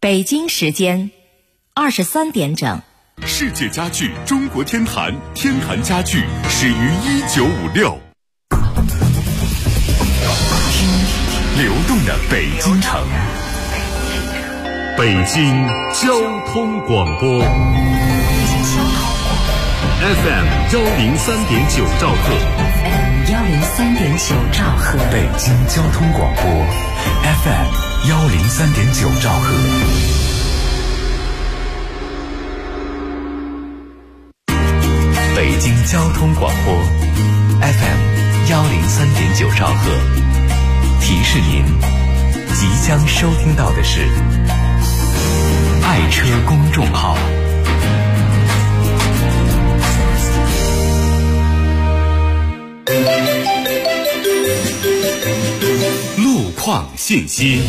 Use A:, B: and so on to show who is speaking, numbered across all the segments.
A: 北京时间23点整。
B: 世界家具中国天坛，天坛家具始于1956。听流动的北京城，北京交通广播 FM 103.9兆赫，
A: 103.9兆赫，
B: 北京交通广播 FM 103.9兆赫。北京交通广播 FM 103.9兆赫，提示您即将收听到的是爱车公众号。路况信息。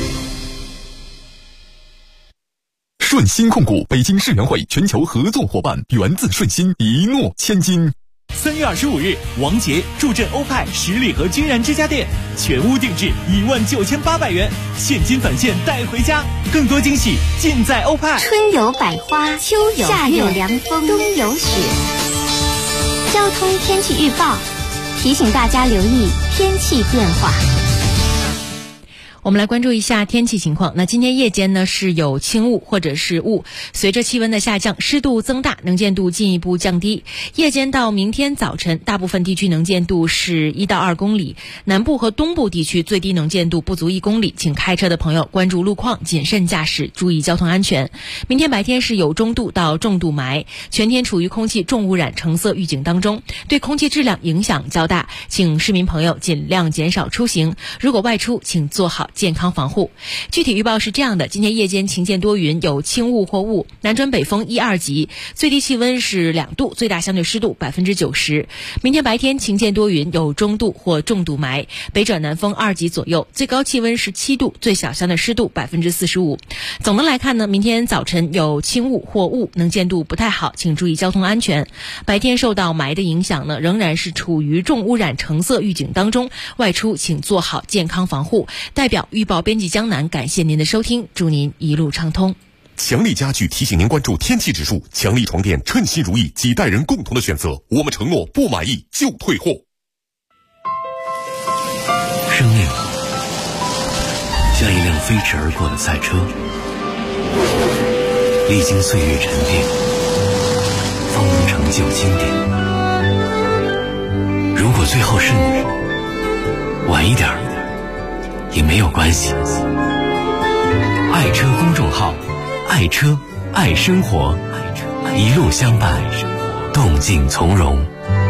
B: 顺鑫控股北京世园会全球合作伙伴，源自顺鑫，一诺千金。
C: 3月25日，王杰助阵欧派十里河君然之家店，全屋定制19800元，现金返现带回家，更多惊喜尽在欧派。
D: 春有百花，秋有夏有凉风，冬有雪。交通天气预报提醒大家留意天气变化。
E: 我们来关注一下天气情况。那今天夜间呢是有轻雾或者是雾，随着气温的下降，湿度增大，能见度进一步降低。夜间到明天早晨，大部分地区能见度是1到2公里，南部和东部地区最低能见度不足1公里，请开车的朋友关注路况，谨慎驾驶，注意交通安全。明天白天是有中度到重度霾，全天处于空气重污染橙色预警当中，对空气质量影响较大，请市民朋友尽量减少出行，如果外出请做好健康防护。具体预报是这样的：今天夜间晴间多云，有轻雾或雾，南转北风1、2级，最低气温是2度，最大相对湿度90%。明天白天晴间多云，有中度或重度霾，北转南风2级左右，最高气温是7度，最小相对湿度45%。总的来看呢，明天早晨有轻雾或雾，能见度不太好，请注意交通安全。白天受到霾的影响呢，仍然是处于重污染橙色预警当中，外出请做好健康防护。代表预报编辑江南感谢您的收听，祝您一路畅通。
B: 强力家具提醒您关注天气指数，强力床垫称心如意，几代人共同的选择，我们承诺不满意就退货。
F: 生命像一辆飞驰而过的赛车，历经岁月沉淀，方能成就经典。如果最后是你，晚一点也没有关系。爱车公众号，爱车爱生活，一路相伴，动静从容。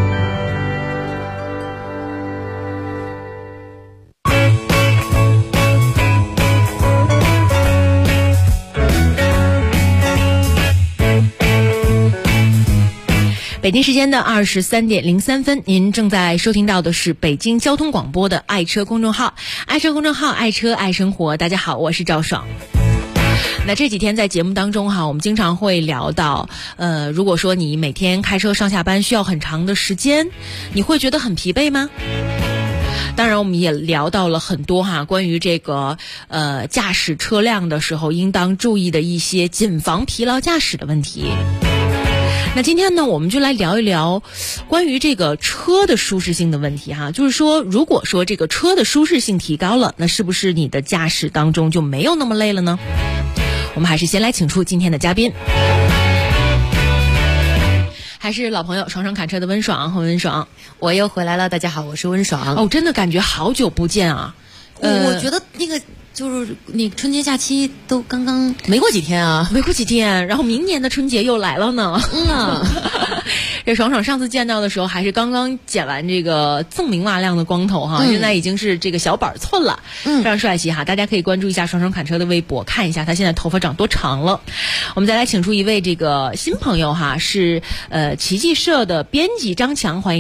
E: 北京时间的23点03分，您正在收听到的是北京交通广播的爱车公众号，爱车公众号，爱车爱生活。大家好，我是赵爽。那这几天在节目当中我们经常会聊到，如果说你每天开车上下班需要很长的时间，你会觉得很疲惫吗？当然我们也聊到了很多关于这个驾驶车辆的时候应当注意的一些谨防疲劳驾驶的问题。那今天呢，我们就来聊一聊关于这个车的舒适性的问题就是说，如果说这个车的舒适性提高了，那是不是你的驾驶当中就没有那么累了呢？我们还是先来请出今天的嘉宾，还是老朋友爽爽侃车的温爽和温爽。
G: 我又回来了，大家好，我是温爽。
E: 真的感觉好久不见啊。
G: 我觉得那个就是你春节假期都刚刚没过几天啊，
E: 没过几天，然后明年的春节又来了呢。这爽爽上次见到的时候还是刚刚剪完这个锃明瓦亮的光头现在已经是这个小板寸了，非常帅气大家可以关注一下爽爽侃车的微博，看一下他现在头发长多长了。我们再来请出一位这个新朋友是奇迹社的编辑张强，欢迎你。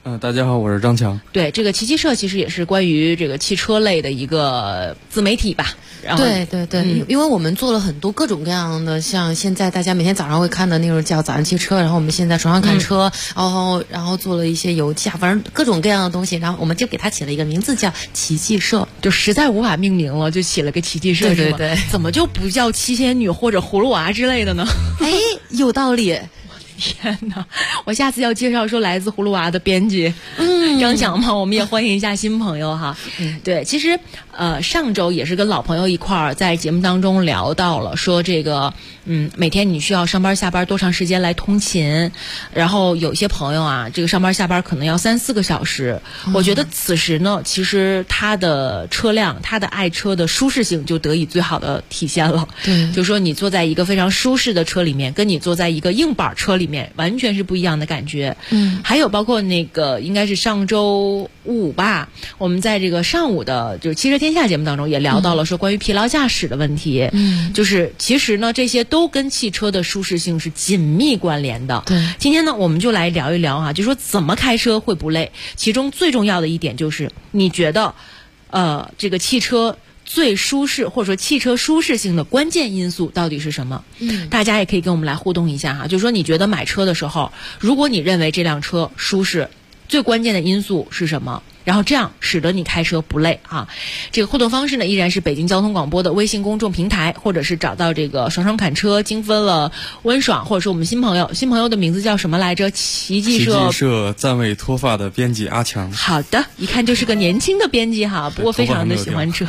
H: 大家好，我是张强。
E: 对，这个奇迹社其实也是关于这个汽车类的一个自媒体吧。然后
G: 对，因为我们做了很多各种各样的，像现在大家每天早上会看的那种叫早安汽车，然后我们现在床上看车，然后做了一些油价，反正各种各样的东西，然后我们就给它起了一个名字叫奇迹社，
E: 就实在无法命名了，就起了个奇迹社，是吗？
G: 对，
E: 怎么就不叫七仙女或者葫芦娃之类的呢？
G: 哎，有道理。
E: 天哪！我下次要介绍说来自葫芦娃的编辑，张强嘛，我们也欢迎一下新朋友哈。对，其实上周也是跟老朋友一块儿在节目当中聊到了，说这个每天你需要上班下班多长时间来通勤，然后有些朋友啊，这个上班下班可能要3-4个小时。我觉得此时呢，其实他的车辆，他的爱车的舒适性就得以最好的体现了。
G: 对，
E: 就说你坐在一个非常舒适的车里面，跟你坐在一个硬板车里面完全是不一样的感觉。还有包括那个应该是上周5吧，我们在这个上午的就是汽车天下节目当中也聊到了说关于疲劳驾驶的问题。就是其实呢这些都跟汽车的舒适性是紧密关联的。
G: 对，
E: 今天呢我们就来聊一聊就说怎么开车会不累，其中最重要的一点就是你觉得这个汽车最舒适或者说汽车舒适性的关键因素到底是什么？大家也可以跟我们来互动一下就是说你觉得买车的时候，如果你认为这辆车舒适，最关键的因素是什么？然后这样使得你开车不累这个互动方式呢依然是北京交通广播的微信公众平台，或者是找到这个爽爽侃车精分了温爽，或者是我们新朋友的名字叫什么来着？奇迹社
H: 暂未脱发的编辑阿强。
E: 好的，一看就是个年轻的编辑不过非常的喜欢车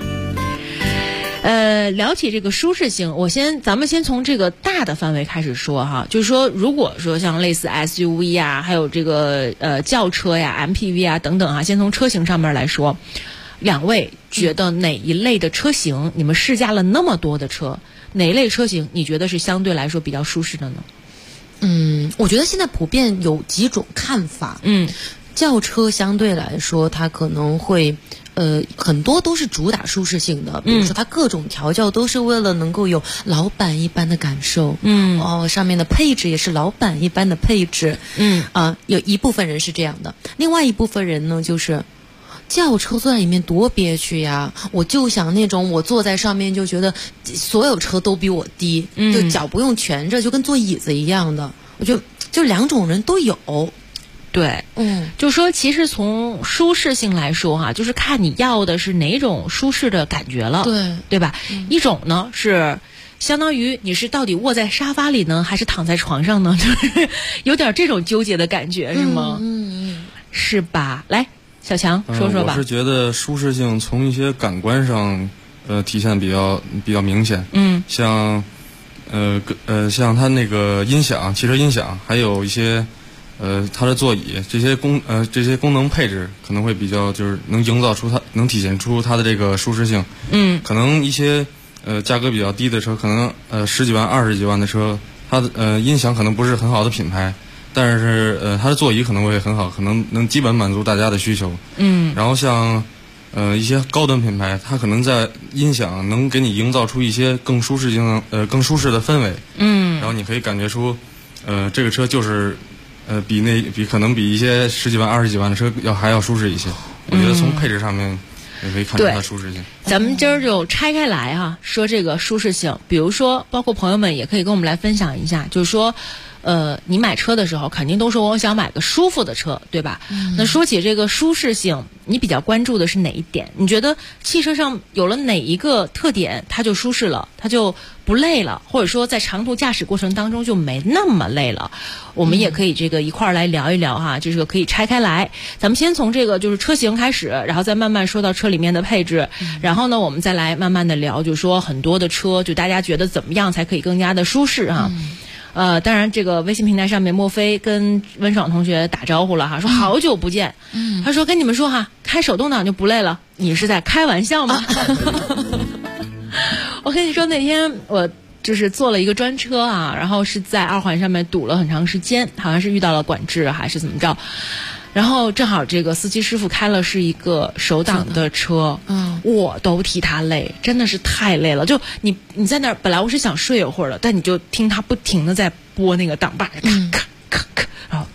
E: 聊起这个舒适性，咱们先从这个大的范围开始说就是说如果说像类似 SUV 还有这个轿车呀 MPV 等等先从车型上面来说，两位觉得哪一类的车型，你们试驾了那么多的车，哪一类车型你觉得是相对来说比较舒适的呢？
G: 我觉得现在普遍有几种看法。轿车相对来说它可能会很多都是主打舒适性的，比如说它各种调教都是为了能够有老板一般的感受。上面的配置也是老板一般的配置。有一部分人是这样的，另外一部分人呢就是轿车坐在里面多憋屈呀！我就想那种我坐在上面就觉得所有车都比我低，就脚不用蜷着，就跟坐椅子一样的。我觉得就两种人都有。
E: 对，就说其实从舒适性来说就是看你要的是哪种舒适的感觉了，对吧？一种呢是相当于你是到底卧在沙发里呢，还是躺在床上呢？就是有点这种纠结的感觉，是吗？是吧？来，小强说说吧。
H: 我是觉得舒适性从一些感官上体现比较明显。像像它那个音响，汽车音响，还有一些它的座椅，这些功能配置可能会比较就是能体现出它的这个舒适性。可能一些价格比较低的车，可能10几万20几万的车，它的音响可能不是很好的品牌，但是它的座椅可能会很好，可能能基本满足大家的需求。然后像一些高端品牌，它可能在音响能给你营造出一些更舒适的氛围。然后你可以感觉出这个车就是可能比一些10几万20几万的车还要舒适一些。我觉得从配置上面也可以看出它舒适性。
E: 咱们今儿就拆开来说这个舒适性，比如说包括朋友们也可以跟我们来分享一下，就是说你买车的时候肯定都说我想买个舒服的车，对吧？那说起这个舒适性，你比较关注的是哪一点？你觉得汽车上有了哪一个特点它就舒适了，它就不累了，或者说在长途驾驶过程当中就没那么累了？我们也可以这个一块儿来聊一聊就是可以拆开来。咱们先从这个就是车型开始，然后再慢慢说到车里面的配置，然后呢我们再来慢慢的聊，就是说很多的车就大家觉得怎么样才可以更加的舒适当然这个微信平台上面莫非跟温爽同学打招呼了说好久不见。他说跟你们说开手动挡就不累了，你是在开玩笑吗？我跟你说那天我就是坐了一个专车然后是在2环上面堵了很长时间，好像是遇到了管制还是怎么着，然后正好这个司机师傅开了是一个手挡的车，我都替他累，真的是太累了。就你在那儿，本来我是想睡一会儿的，但你就听他不停的在拨那个挡把，咔咔咔咔，然后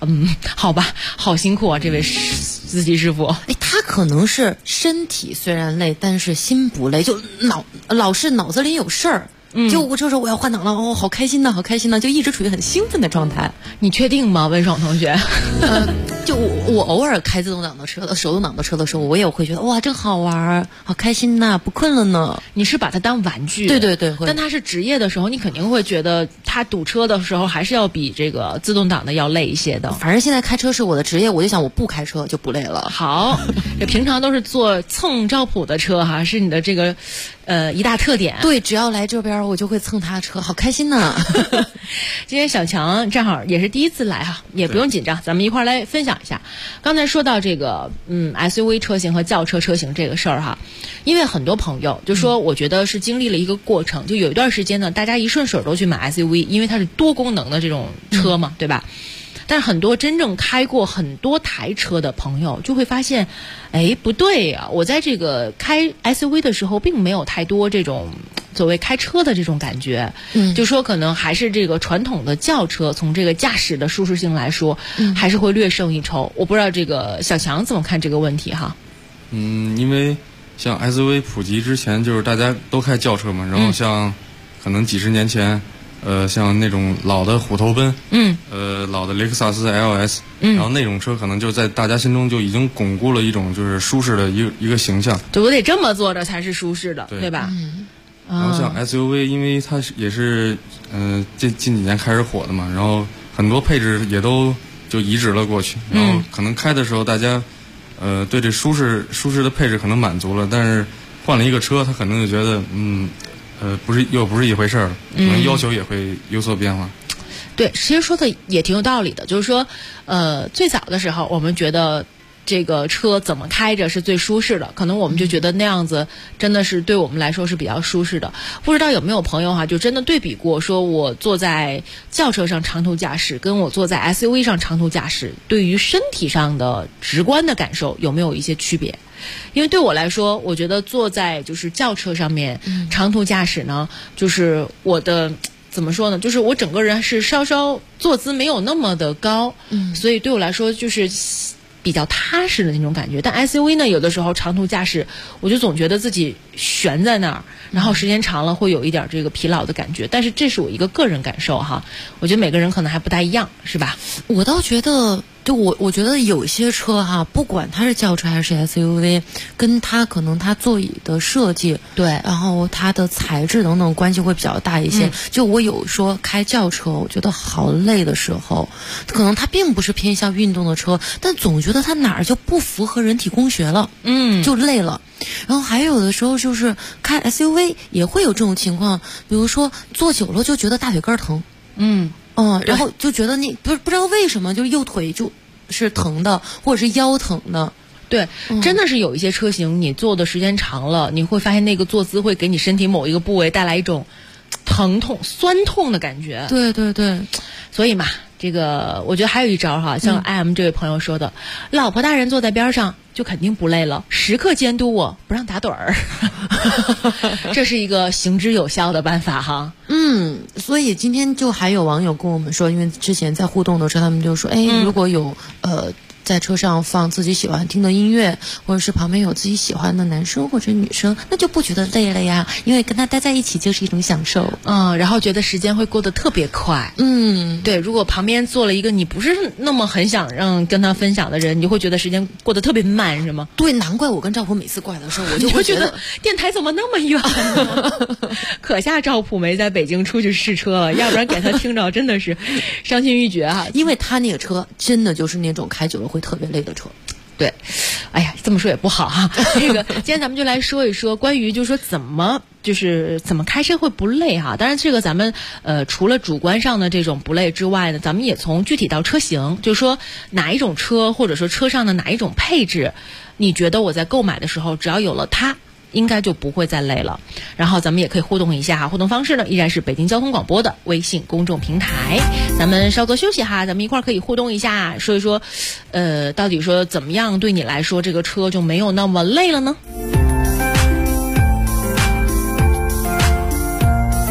E: 好吧，好辛苦啊，这位司机师傅。
G: 哎，他可能是身体虽然累，但是心不累，就老是脑子里有事儿。就我这时候我要换挡了，好开心呐，好开心呐，就一直处于很兴奋的状态。
E: 你确定吗，温爽同学？
G: 就我偶尔开自动挡的车、手动挡的车的时候，我也会觉得哇，真好玩，好开心呐，不困了呢。
E: 你是把它当玩具？
G: 对对对。
E: 但他是职业的时候，你肯定会觉得他堵车的时候还是要比这个自动挡的要累一些的。
G: 反正现在开车是我的职业，我就想我不开车就不累了。
E: 好，这平常都是坐蹭赵普的车哈，是你的这个一大特点。
G: 对，只要来这边我就会蹭他的车，好开心呐。
E: 今天小强正好也是第一次来哈，也不用紧张，咱们一块儿来分享一下。刚才说到这个SUV 车型和轿车车型这个事儿哈，因为很多朋友就说，我觉得是经历了一个过程，就有一段时间呢，大家一顺手都去买 SUV， 因为它是多功能的这种车嘛，对吧？但是很多真正开过很多台车的朋友就会发现，哎，不对呀，我在这个开 SUV 的时候并没有太多这种所谓开车的这种感觉，就说可能还是这个传统的轿车，从这个驾驶的舒适性来说，还是会略胜一筹。我不知道这个小强怎么看这个问题哈？
H: 因为像 SUV 普及之前，就是大家都开轿车嘛，然后像可能几十年前。像那种老的虎头奔，老的雷克萨斯 LS，然后那种车可能就在大家心中就已经巩固了一种就是舒适的一个形象。
E: 对，我得这么坐着才是舒适的，对吧？
H: 然后像 SUV， 因为它也是近几年开始火的嘛，然后很多配置也都就移植了过去，然后可能开的时候大家对这舒适的配置可能满足了，但是换了一个车，他可能就觉得不是一回事儿，可能要求也会有所变化。
E: 对，其实说的也挺有道理的，就是说，最早的时候我们觉得这个车怎么开着是最舒适的，可能我们就觉得那样子真的是对我们来说是比较舒适的。不知道有没有朋友哈，就真的对比过，说我坐在轿车上长途驾驶，跟我坐在 SUV 上长途驾驶，对于身体上的直观的感受有没有一些区别？因为对我来说，我觉得坐在就是轿车上面长途驾驶呢，就是我的怎么说呢，就是我整个人是稍稍坐姿没有那么的高，所以对我来说就是比较踏实的那种感觉。但 SUV 呢，有的时候长途驾驶，我就总觉得自己悬在那儿，然后时间长了会有一点这个疲劳的感觉。但是这是我一个个人感受哈，我觉得每个人可能还不太一样，是吧？
G: 我倒觉得。就我觉得有些车哈，不管它是轿车还是 SUV， 跟它可能它座椅的设计，
E: 对，
G: 然后它的材质等等关系会比较大一些。就我有说开轿车，我觉得好累的时候，可能它并不是偏向运动的车，但总觉得它哪儿就不符合人体工学了，就累了。然后还有的时候就是开 SUV 也会有这种情况，比如说坐久了就觉得大腿根疼，然后就觉得你不知道为什么，就是右腿就是疼的，或者是腰疼的。
E: 对，真的是有一些车型，你坐的时间长了，你会发现那个坐姿会给你身体某一个部位带来一种疼痛、酸痛的感觉。
G: 对对对，
E: 所以嘛，这个我觉得还有一招哈，像 IM 这位朋友说的，老婆大人坐在边上就肯定不累了，时刻监督我不让打盹儿，这是一个行之有效的办法哈。
G: 所以今天就还有网友跟我们说，因为之前在互动的时候，他们就说，如果有在车上放自己喜欢听的音乐，或者是旁边有自己喜欢的男生或者女生，那就不觉得累了呀，因为跟他待在一起就是一种享受。
E: 然后觉得时间会过得特别快。对，如果旁边坐了一个你不是那么很想让跟他分享的人，你就会觉得时间过得特别慢，是吗？
G: 对，难怪我跟赵普每次过来的时候，我就会
E: 觉得电台怎么那么远呢？可下赵普没在北京出去试车了，要不然给他听着真的是伤心欲绝啊！
G: 因为他那个车真的就是那种开久了会特别累的车。
E: 对，哎呀，这么说也不好哈。这个今天咱们就来说一说关于就是说怎么开车会不累哈。当然这个咱们除了主观上的这种不累之外呢，咱们也从具体到车型，就是说哪一种车或者说车上的哪一种配置，你觉得我在购买的时候只要有了它，应该就不会再累了。然后咱们也可以互动一下哈，互动方式呢依然是北京交通广播的微信公众平台。咱们稍作休息哈，咱们一块儿可以互动一下，说一说到底说怎么样对你来说这个车就没有那么累了呢？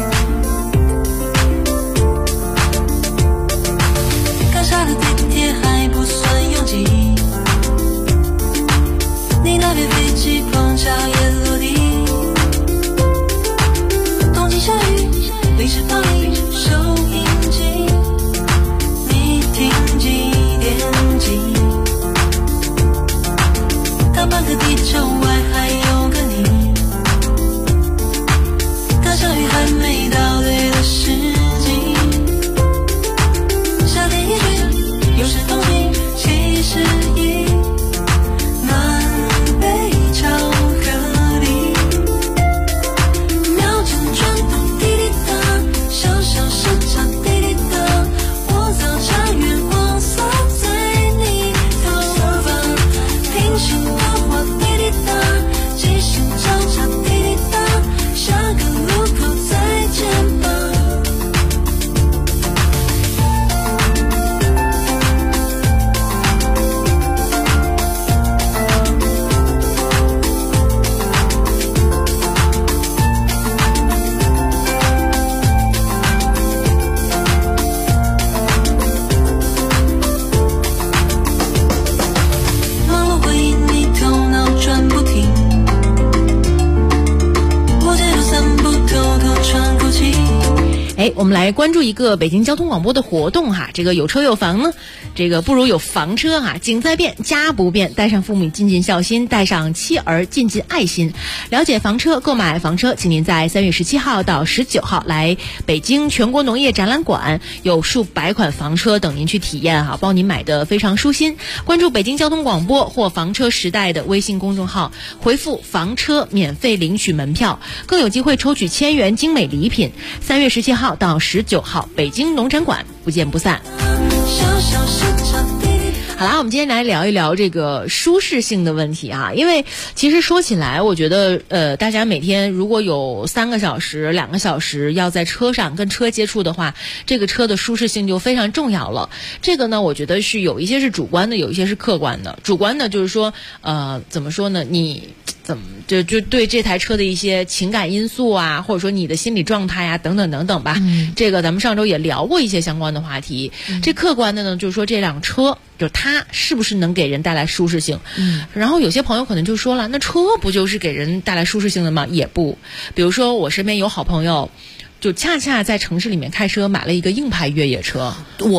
I: 刚下了地铁收音机，你听几点几？到半个地球外还有个你，大小雨还没到对的时机，夏天一去，又是冬季，其实已南北巧克力，秒针转动滴滴答，小小时差滴滴答，我早茶月光洒在你头发，平行的话滴滴答，即兴交叉滴滴答，下个路口再见吧。忙碌回忆你头脑转不停，我街头散步偷偷喘口气。
E: 我们来关注一个北京交通广播的活动哈，这个有车有房呢，这个不如有房车哈，景在变，家不变，带上父母尽尽孝心，带上妻儿尽尽爱心。了解房车，购买房车，请您在3月17号到19号来北京全国农业展览馆，有数百款房车等您去体验哈，包您买的非常舒心。关注北京交通广播或房车时代的微信公众号，回复房车免费领取门票，更有机会抽取1000元精美礼品。3月17号到19号，北京农展馆，不见不散。好啦，我们今天来聊一聊这个舒适性的问题啊，因为其实说起来，我觉得大家每天如果有3个小时、2个小时要在车上跟车接触的话，这个车的舒适性就非常重要了。这个呢，我觉得是有一些是主观的，有一些是客观的。主观的就是说，怎么说呢？你怎么就对这台车的一些情感因素啊，或者说你的心理状态啊，等等等等吧。这个咱们上周也聊过一些相关的话题。这客观的呢，就是说这辆车，就它是不是能给人带来舒适性？然后有些朋友可能就说了，那车不就是给人带来舒适性的吗？也不。比如说我身边有好朋友，就恰恰在城市里面开车买了一个硬派越野车。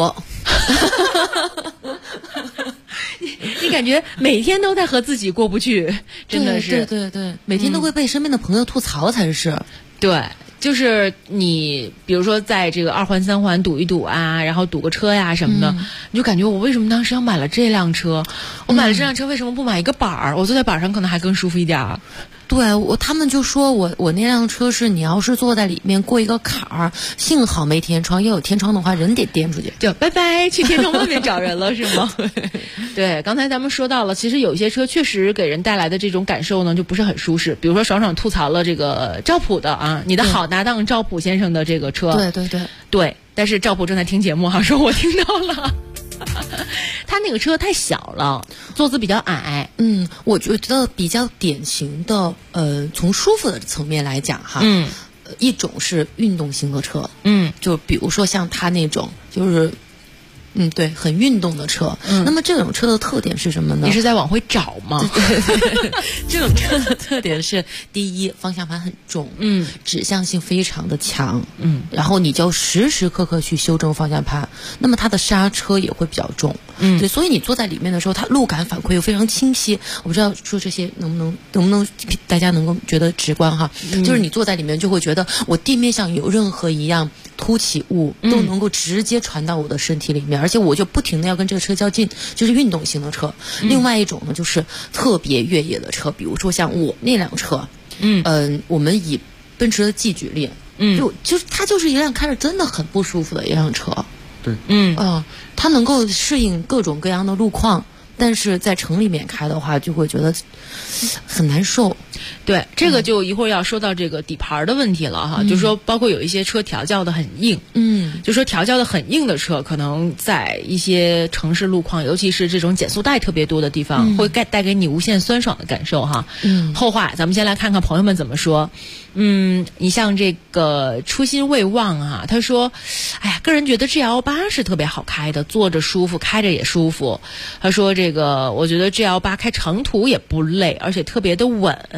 E: 你感觉每天都在和自己过不去，真的是。
G: 对，每天都会被身边的朋友吐槽才是。
E: 对。就是你比如说在这个2环3环堵一堵啊，然后堵个车呀什么的，你就感觉我为什么当时要买了这辆车？我买了这辆车为什么不买一个板儿？我坐在板上可能还更舒服一点。
G: 对，他们就说我那辆车是你要是坐在里面过一个坎儿，幸好没天窗，要有天窗的话人得颠出去，
E: 就拜拜去天窗外面找人了是吗？对，刚才咱们说到了，其实有些车确实给人带来的这种感受呢就不是很舒适。比如说爽爽吐槽了这个赵普的啊，你的好搭档赵普先生的这个车。对，但是赵普正在听节目哈，说我听到了。他那个车太小了，座子比较矮。
G: 我觉得比较典型的从舒服的层面来讲哈，一种是运动型的车，就比如说像他那种就是对，很运动的车。那么这种车的特点是什么呢？
E: 你是在往回找吗？
G: 这种车的特点是，第一，方向盘很重，指向性非常的强，然后你就要时时刻刻去修正方向盘。那么它的刹车也会比较重，对，所以你坐在里面的时候，它路感反馈又非常清晰。我不知道说这些能不能大家能够觉得直观哈？就是你坐在里面就会觉得，我地面上有任何一样凸起物都能够直接传到我的身体里面，而且我就不停的要跟这个车较劲，就是运动型的车。另外一种呢，就是特别越野的车，比如说像我那辆车，我们以奔驰的 G 举例，就是它就是一辆开着真的很不舒服的一辆车。
H: 对，
G: 它能够适应各种各样的路况，但是在城里面开的话，就会觉得很难受。
E: 对，这个就一会儿要说到这个底盘的问题了哈，就是说包括有一些车调教的很硬，就说调教的很硬的车，可能在一些城市路况，尤其是这种减速带特别多的地方，会带给你无限酸爽的感受哈。后话咱们先来看看朋友们怎么说。你像这个初心未忘啊，他说，哎呀，个人觉得 GL8 是特别好开的，坐着舒服，开着也舒服。他说这个，我觉得 GL8 开长途也不累，而且特别的稳。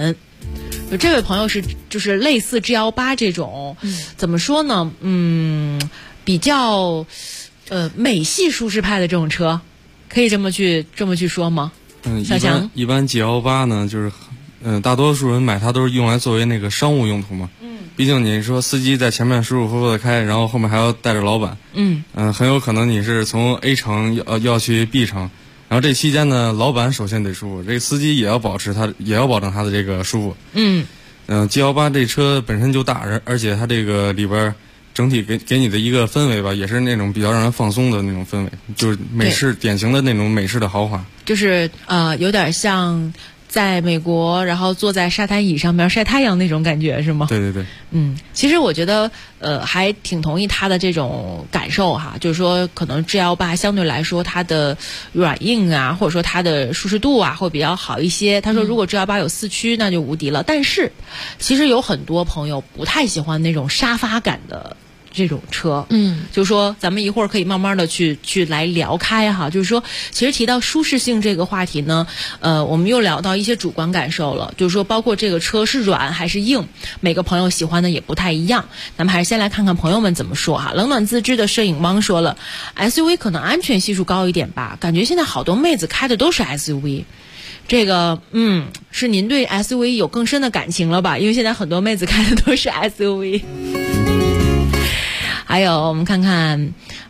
E: 就这位朋友就是类似 G18这种，怎么说呢？比较美系舒适派的这种车，可以这么去说吗？小强，
H: 一般 G18呢，就是大多数人买它都是用来作为那个商务用途嘛。毕竟你说司机在前面舒舒服服的开，然后后面还要带着老板。很有可能你是从 A 城要去 B 城，然后这期间呢，老板首先得舒服，这个司机也要保证他的这个舒服。G18这车本身就大，而且它这个里边整体给你的一个氛围吧，也是那种比较让人放松的那种氛围，就是美式典型的那种美式的豪华，
E: 就是有点像在美国，然后坐在沙滩椅上面晒太阳那种感觉，是吗？
H: 对对对。
E: 其实我觉得还挺同意他的这种感受哈，就是说可能 G18相对来说它的软硬啊，或者说它的舒适度啊会比较好一些。他说如果 G18有4驱那就无敌了，但是其实有很多朋友不太喜欢那种沙发感的这种车，就是说咱们一会儿可以慢慢的去来聊开哈。就是说，其实提到舒适性这个话题呢，我们又聊到一些主观感受了，就是说包括这个车是软还是硬，每个朋友喜欢的也不太一样。咱们还是先来看看朋友们怎么说哈。冷暖自知的摄影汪说了 ，SUV 可能安全系数高一点吧，感觉现在好多妹子开的都是 SUV。这个是您对 SUV 有更深的感情了吧？因为现在很多妹子开的都是 SUV。还有我们看看，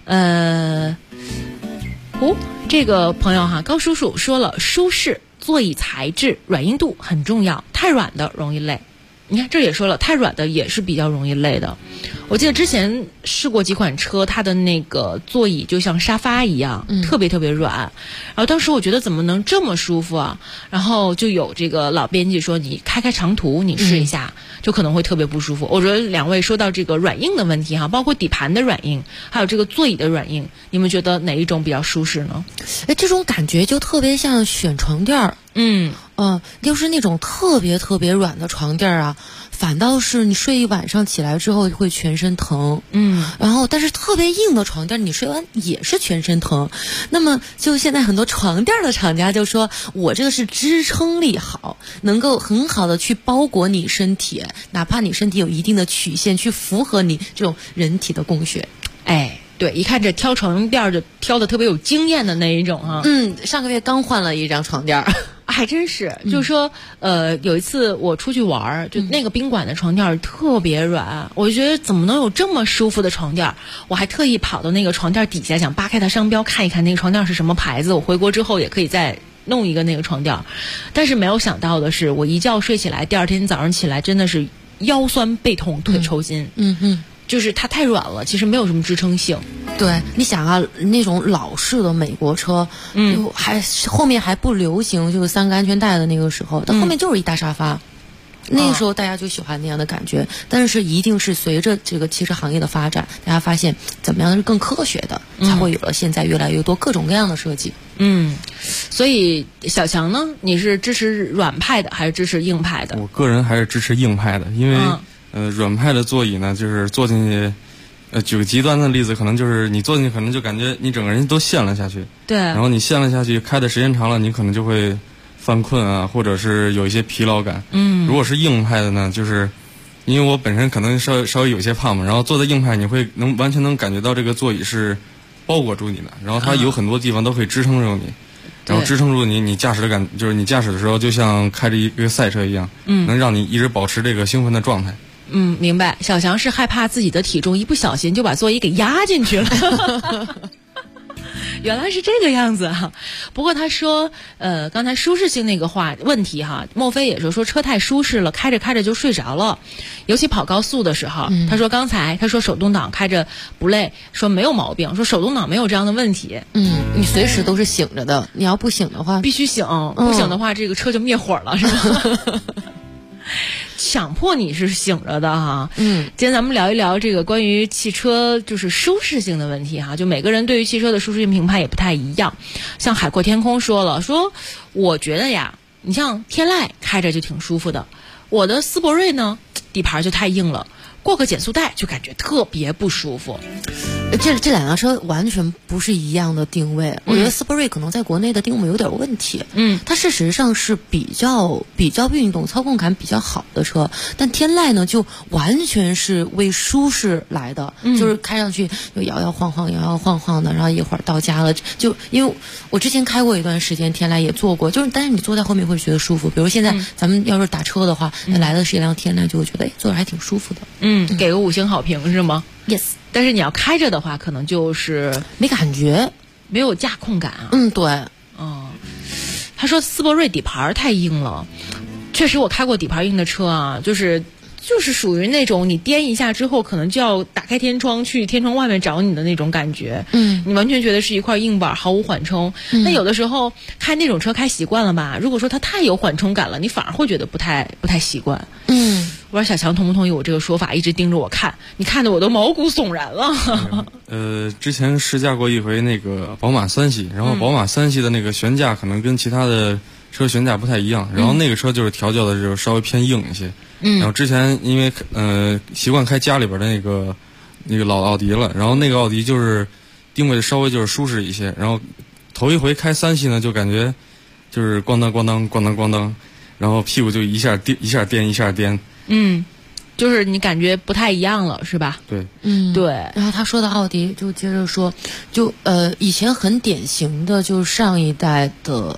E: 这个朋友哈，高叔叔说了，舒适、座椅材质、软硬度很重要，太软的容易累。你看这也说了，太软的也是比较容易累的。我记得之前试过几款车，它的那个座椅就像沙发一样，特别特别软。然后当时我觉得怎么能这么舒服啊？然后就有这个老编辑说，你开长途你试一下，就可能会特别不舒服。我觉得两位说到这个软硬的问题哈，包括底盘的软硬，还有这个座椅的软硬，你们觉得哪一种比较舒适呢？
G: 这种感觉就特别像选床垫儿。就是那种特别特别软的床垫啊，反倒是你睡一晚上起来之后会全身疼。然后但是特别硬的床垫你睡完也是全身疼。那么就现在很多床垫的厂家就说，我这个是支撑力好，能够很好的去包裹你身体，哪怕你身体有一定的曲线，去符合你这种人体的工学。
E: 对，一看这挑床垫就挑的特别有经验的那一种哈。
G: 上个月刚换了一张床垫。
E: 还真是，就是说，有一次我出去玩，就那个宾馆的床垫特别软，我就觉得怎么能有这么舒服的床垫？我还特意跑到那个床垫底下，想扒开它商标看一看那个床垫是什么牌子，我回国之后也可以再弄一个那个床垫。但是没有想到的是，我一觉睡起来，第二天早上起来真的是腰酸背痛、腿抽筋。就是它太软了，其实没有什么支撑性。
G: 对，你想啊，那种老式的美国车，后面还不流行就是3个安全带的那个时候，它后面就是一大沙发。那个时候大家就喜欢那样的感觉，但是一定是随着这个汽车行业的发展，大家发现怎么样是更科学的，才会有了现在越来越多各种各样的设计。
E: 所以小强呢，你是支持软派的还是支持硬派的？
H: 我个人还是支持硬派的，因为软派的座椅呢，就是坐进去，举个极端的例子，可能就是你坐进去，可能就感觉你整个人都陷了下去。
E: 对。
H: 然后你陷了下去，开的时间长了，你可能就会犯困啊，或者是有一些疲劳感。如果是硬派的呢，就是因为我本身可能稍微有些胖嘛，然后坐在硬派，你会完全能感觉到这个座椅是包裹住你的，然后它有很多地方都可以支撑住你。然后支撑住你驾驶的感，就是你驾驶的时候就像开着一个赛车一样，能让你一直保持这个兴奋的状态。
E: 明白。小强是害怕自己的体重一不小心就把座椅给压进去了。原来是这个样子哈。不过他说，刚才舒适性那个问题哈，莫非也说车太舒适了，开着开着就睡着了，尤其跑高速的时候。他说刚才他说手动挡开着不累，说没有毛病，说手动挡没有这样的问题。
G: 你随时都是醒着的，你要不醒的话，
E: 必须醒，不醒的话这个车就灭火了，是吧？强迫你是醒着的哈。今天咱们聊一聊这个关于汽车就是舒适性的问题哈。就每个人对于汽车的舒适性评判也不太一样。像海阔天空说了，说我觉得呀，你像天籁开着就挺舒服的，我的斯铂瑞呢底盘就太硬了，过个减速带就感觉特别不舒服。
G: 这两辆车完全不是一样的定位。我觉得斯铂瑞可能在国内的定位有点问题。它事实上是比较运动、操控感比较好的车，但天籁呢就完全是为舒适来的，就是开上去就摇摇晃晃的，然后一会儿到家了。就因为我之前开过一段时间天籁也坐过，就是但是你坐在后面会觉得舒服。比如现在咱们要是打车的话，来的是一辆天籁，就会觉得坐着还挺舒服的。
E: 给个5星好评是吗？
G: Yes。
E: 但是你要开着的话，可能就是
G: 没感觉，
E: 没有驾控感啊。
G: 对。
E: 他说斯铂瑞底盘太硬了，确实我开过底盘硬的车啊，就是属于那种你颠一下之后，可能就要打开天窗去天窗外面找你的那种感觉。你完全觉得是一块硬板，毫无缓冲。那有的时候开那种车开习惯了吧，如果说它太有缓冲感了，你反而会觉得不太习惯。我说小强同不同意我这个说法？一直盯着我看，你看得我都毛骨悚然了。
H: 之前试驾过一回那个宝马3系，然后宝马3系的那个悬架可能跟其他的车悬架不太一样，然后那个车就是调教的就是稍微偏硬一些。然后之前因为习惯开家里边的那个老奥迪了，然后那个奥迪就是定位稍微就是舒适一些，然后头一回开3系呢，就感觉就是咣当咣当咣当咣当，然后屁股就一下颠一下颠。
E: 就是你感觉不太一样了，是吧？
H: 对，
E: 对。
G: 然后他说的奥迪就接着说，以前很典型的就是上一代的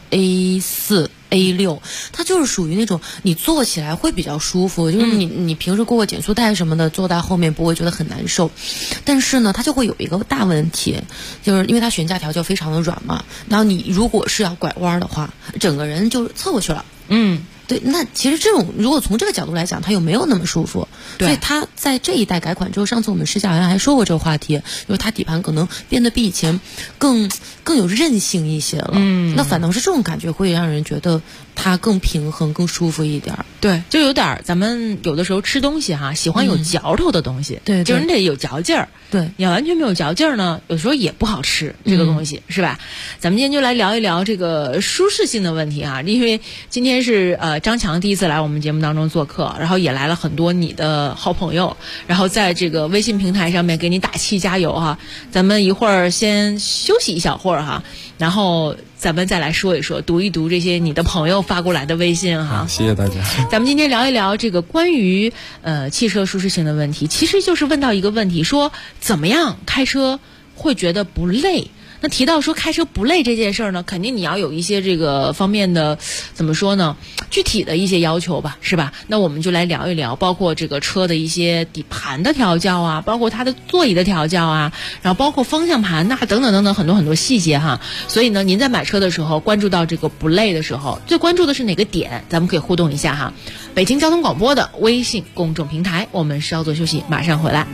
G: A4、A6，它就是属于那种你坐起来会比较舒服，就是你平时过个减速带什么的，坐在后面不会觉得很难受。但是呢，它就会有一个大问题，就是因为它悬架调教非常的软嘛，然后你如果是要拐弯的话，整个人就侧过去了。对，那其实这种如果从这个角度来讲，它又没有那么舒服。所以它在这一代改款之后，上次我们试驾好像还说过这个话题，就是它底盘可能变得比以前更有韧性一些了。那反倒是这种感觉会让人觉得它更平衡、更舒服一点。
E: 对，就有点咱们有的时候吃东西哈，喜欢有嚼头的东西，
G: 对，
E: 就是你得有嚼劲儿。
G: 对，
E: 你要完全没有嚼劲儿呢，有时候也不好吃这个东西，是吧？咱们今天就来聊一聊这个舒适性的问题啊，因为今天是张强第一次来我们节目当中做客，然后也来了很多你的好朋友，然后在这个微信平台上面给你打气加油哈。咱们一会儿先休息一小会儿哈，然后咱们再来说一说，读一读这些你的朋友发过来的微信哈。
H: 谢谢大家。
E: 咱们今天聊一聊这个关于汽车舒适性的问题，其实就是问到一个问题，说怎么样开车会觉得不累。那提到说开车不累这件事儿呢，肯定你要有一些这个方面的怎么说呢，具体的一些要求吧，是吧？那我们就来聊一聊，包括这个车的一些底盘的调教啊，包括它的座椅的调教啊，然后包括方向盘呐，等等等等很多细节哈。所以呢，您在买车的时候关注到这个不累的时候，最关注的是哪个点？咱们可以互动一下哈。北京交通广播的微信公众平台，我们稍作休息，马上回来。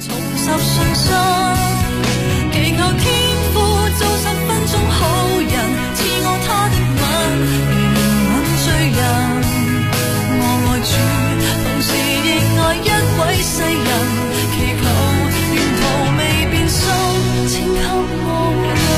I: 世人祈求沿途未變數，請給我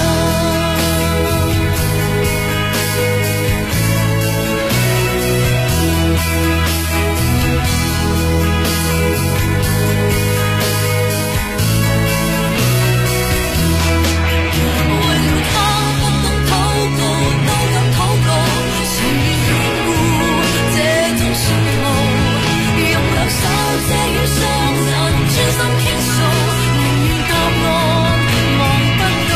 I: 為了他不懂禱告，都敢禱告，誰願眷顧這種信徒，用兩手遮掩雙眼，專心傾訴，寧願答案望不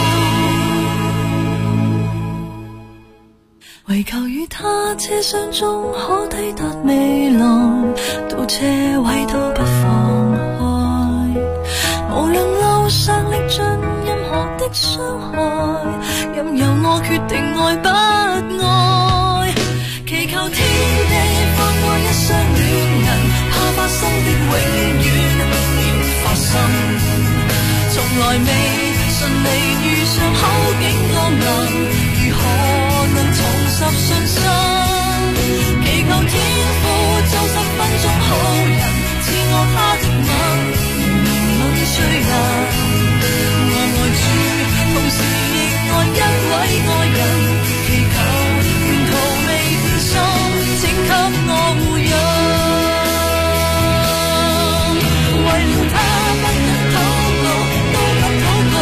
I: 到。唯求與他車廂中可抵達未來，到車位都不放開。無論路上歷盡任何的傷害，任由我決定愛不愛。祈求天地放過一雙戀人，怕發生的永遠要發生，從來未順利遇上好景光臨，如何能重拾信心？祈求天父做10分鐘好人，賜我他的吻，吻醉人。我愛主，同時亦愛一位愛人，祈求沿途未變數，請給我護佑。為了他不能禱告，都敢禱告，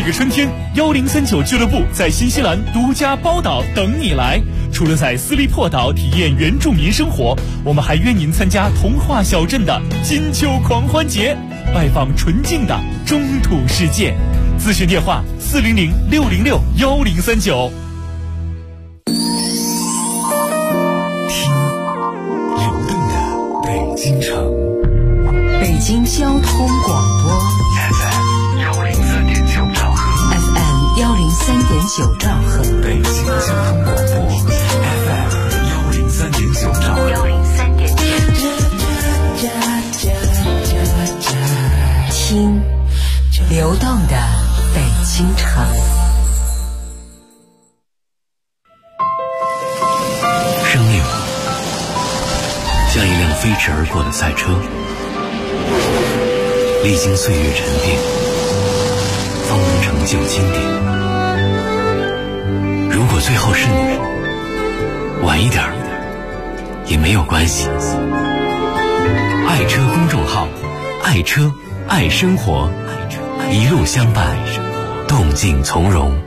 C: 个春天，1039俱乐部在新西兰独家包岛等你来。除了在斯利珀岛体验原住民生活，我们还约您参加童话小镇的金秋狂欢节，拜访纯净的中土世界。咨询电话400-606-1039。
B: 听流动的北京城，
A: 北京交通广播
B: FM 103.9兆赫
A: ，FM 103.9兆赫，
B: 北京交通广播 FM 103.9兆赫
A: 听流动的北京城。
F: 生命像一辆飞驰而过的赛车，历经岁月沉淀，方能成就经典。如果最后是你，晚一点也没有关系。爱车公众号，爱车爱生活，一路相伴，动静从容。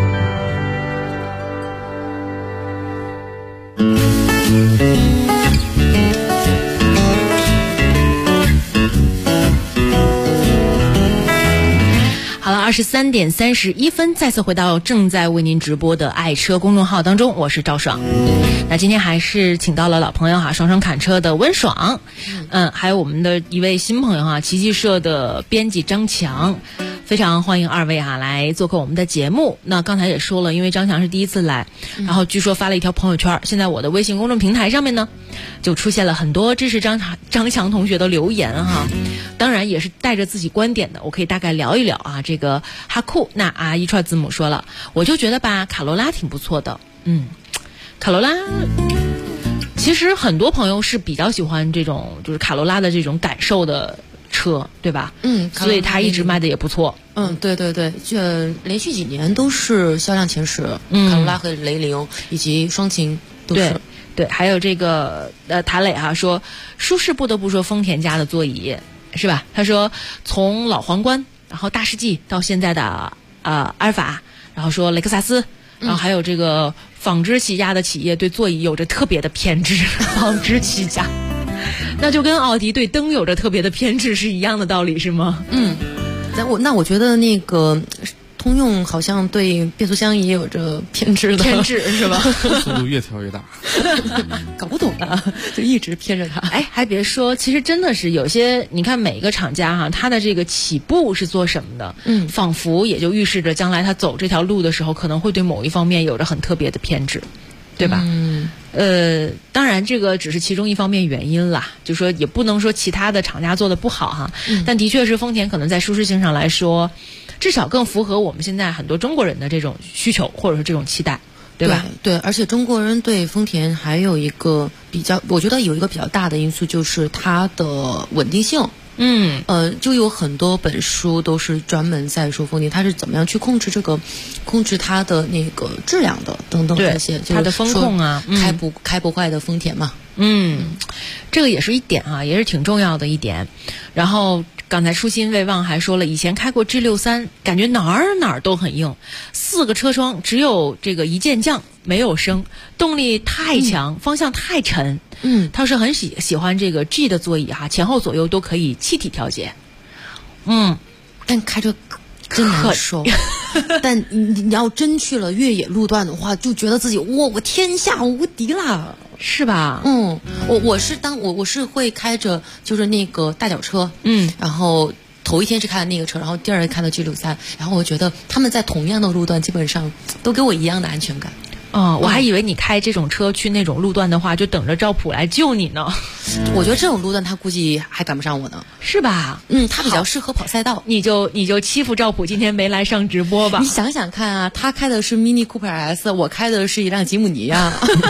E: 好了，23点31分，再次回到正在为您直播的爱车公众号当中，我是赵爽。那今天还是请到了老朋友哈，双双侃车的温爽，还有我们的一位新朋友哈，奇迹社的编辑张强。非常欢迎二位哈来做客我们的节目。那刚才也说了，因为张强是第一次来，然后据说发了一条朋友圈，现在我的微信公众平台上面呢，就出现了很多支持张强同学的留言哈。当然也是带着自己观点的，我可以大概聊一聊啊。这个哈库那啊一串字母说了，我就觉得吧，卡罗拉挺不错的。卡罗拉。其实很多朋友是比较喜欢这种就是卡罗拉的这种感受的车，对吧？所以它一直卖的也不错。
G: 对对对，连续几年都是销量前10，卡罗拉和雷凌以及双擎都是。
E: 对，还有这个塔磊哈说，舒适不得不说丰田家的座椅是吧？他说从老皇冠，然后大世纪到现在的阿尔法，然后说雷克萨斯，然后还有这个纺织起家的企业对座椅有着特别的偏执，纺织起家。那就跟奥迪对灯有着特别的偏执是一样的道理，是吗？
G: 那我觉得那个通用好像对变速箱也有着偏执是吧？
H: 速度越调越大，
G: 搞不懂啊，就一直偏着它。
E: 哎，还别说，其实真的是有些，你看每个厂家哈，它的这个起步是做什么的，仿佛也就预示着将来他走这条路的时候，可能会对某一方面有着很特别的偏执，对吧？当然这个只是其中一方面原因啦，就说也不能说其他的厂家做的不好哈，但的确是丰田可能在舒适性上来说，至少更符合我们现在很多中国人的这种需求或者是这种期待，对吧？
G: 对，而且中国人对丰田还有一个我觉得有一个比较大的因素就是它的稳定性。就有很多本书都是专门在说丰田它是怎么样去控制它的那个质量的等等这些，
E: 它的风控啊，
G: 开不坏的丰田嘛。
E: 这个也是一点啊，也是挺重要的一点。然后刚才舒心未忘还说了，以前开过 G63， 感觉哪儿都很硬，4个车窗只有这个一键降，没有升，动力太强，方向太沉。他是很喜欢这个 G 的座椅哈，前后左右都可以气体调节。
G: 但开着真难受。但你要真去了越野路段的话，就觉得自己我天下无敌啦，
E: 是吧？
G: 我是会开着就是那个大脚车，然后头一天是开的那个车，然后第二天开的 G63，然后我觉得他们在同样的路段基本上都给我一样的安全感。
E: 我还以为你开这种车去那种路段的话，就等着赵普来救你呢。
G: 我觉得这种路段他估计还赶不上我呢，
E: 是吧？
G: 他比较适合跑赛道。
E: 你就欺负赵普今天没来上直播吧。
G: 你想想看啊，他开的是 Mini Cooper S， 我开的是一辆吉姆尼啊。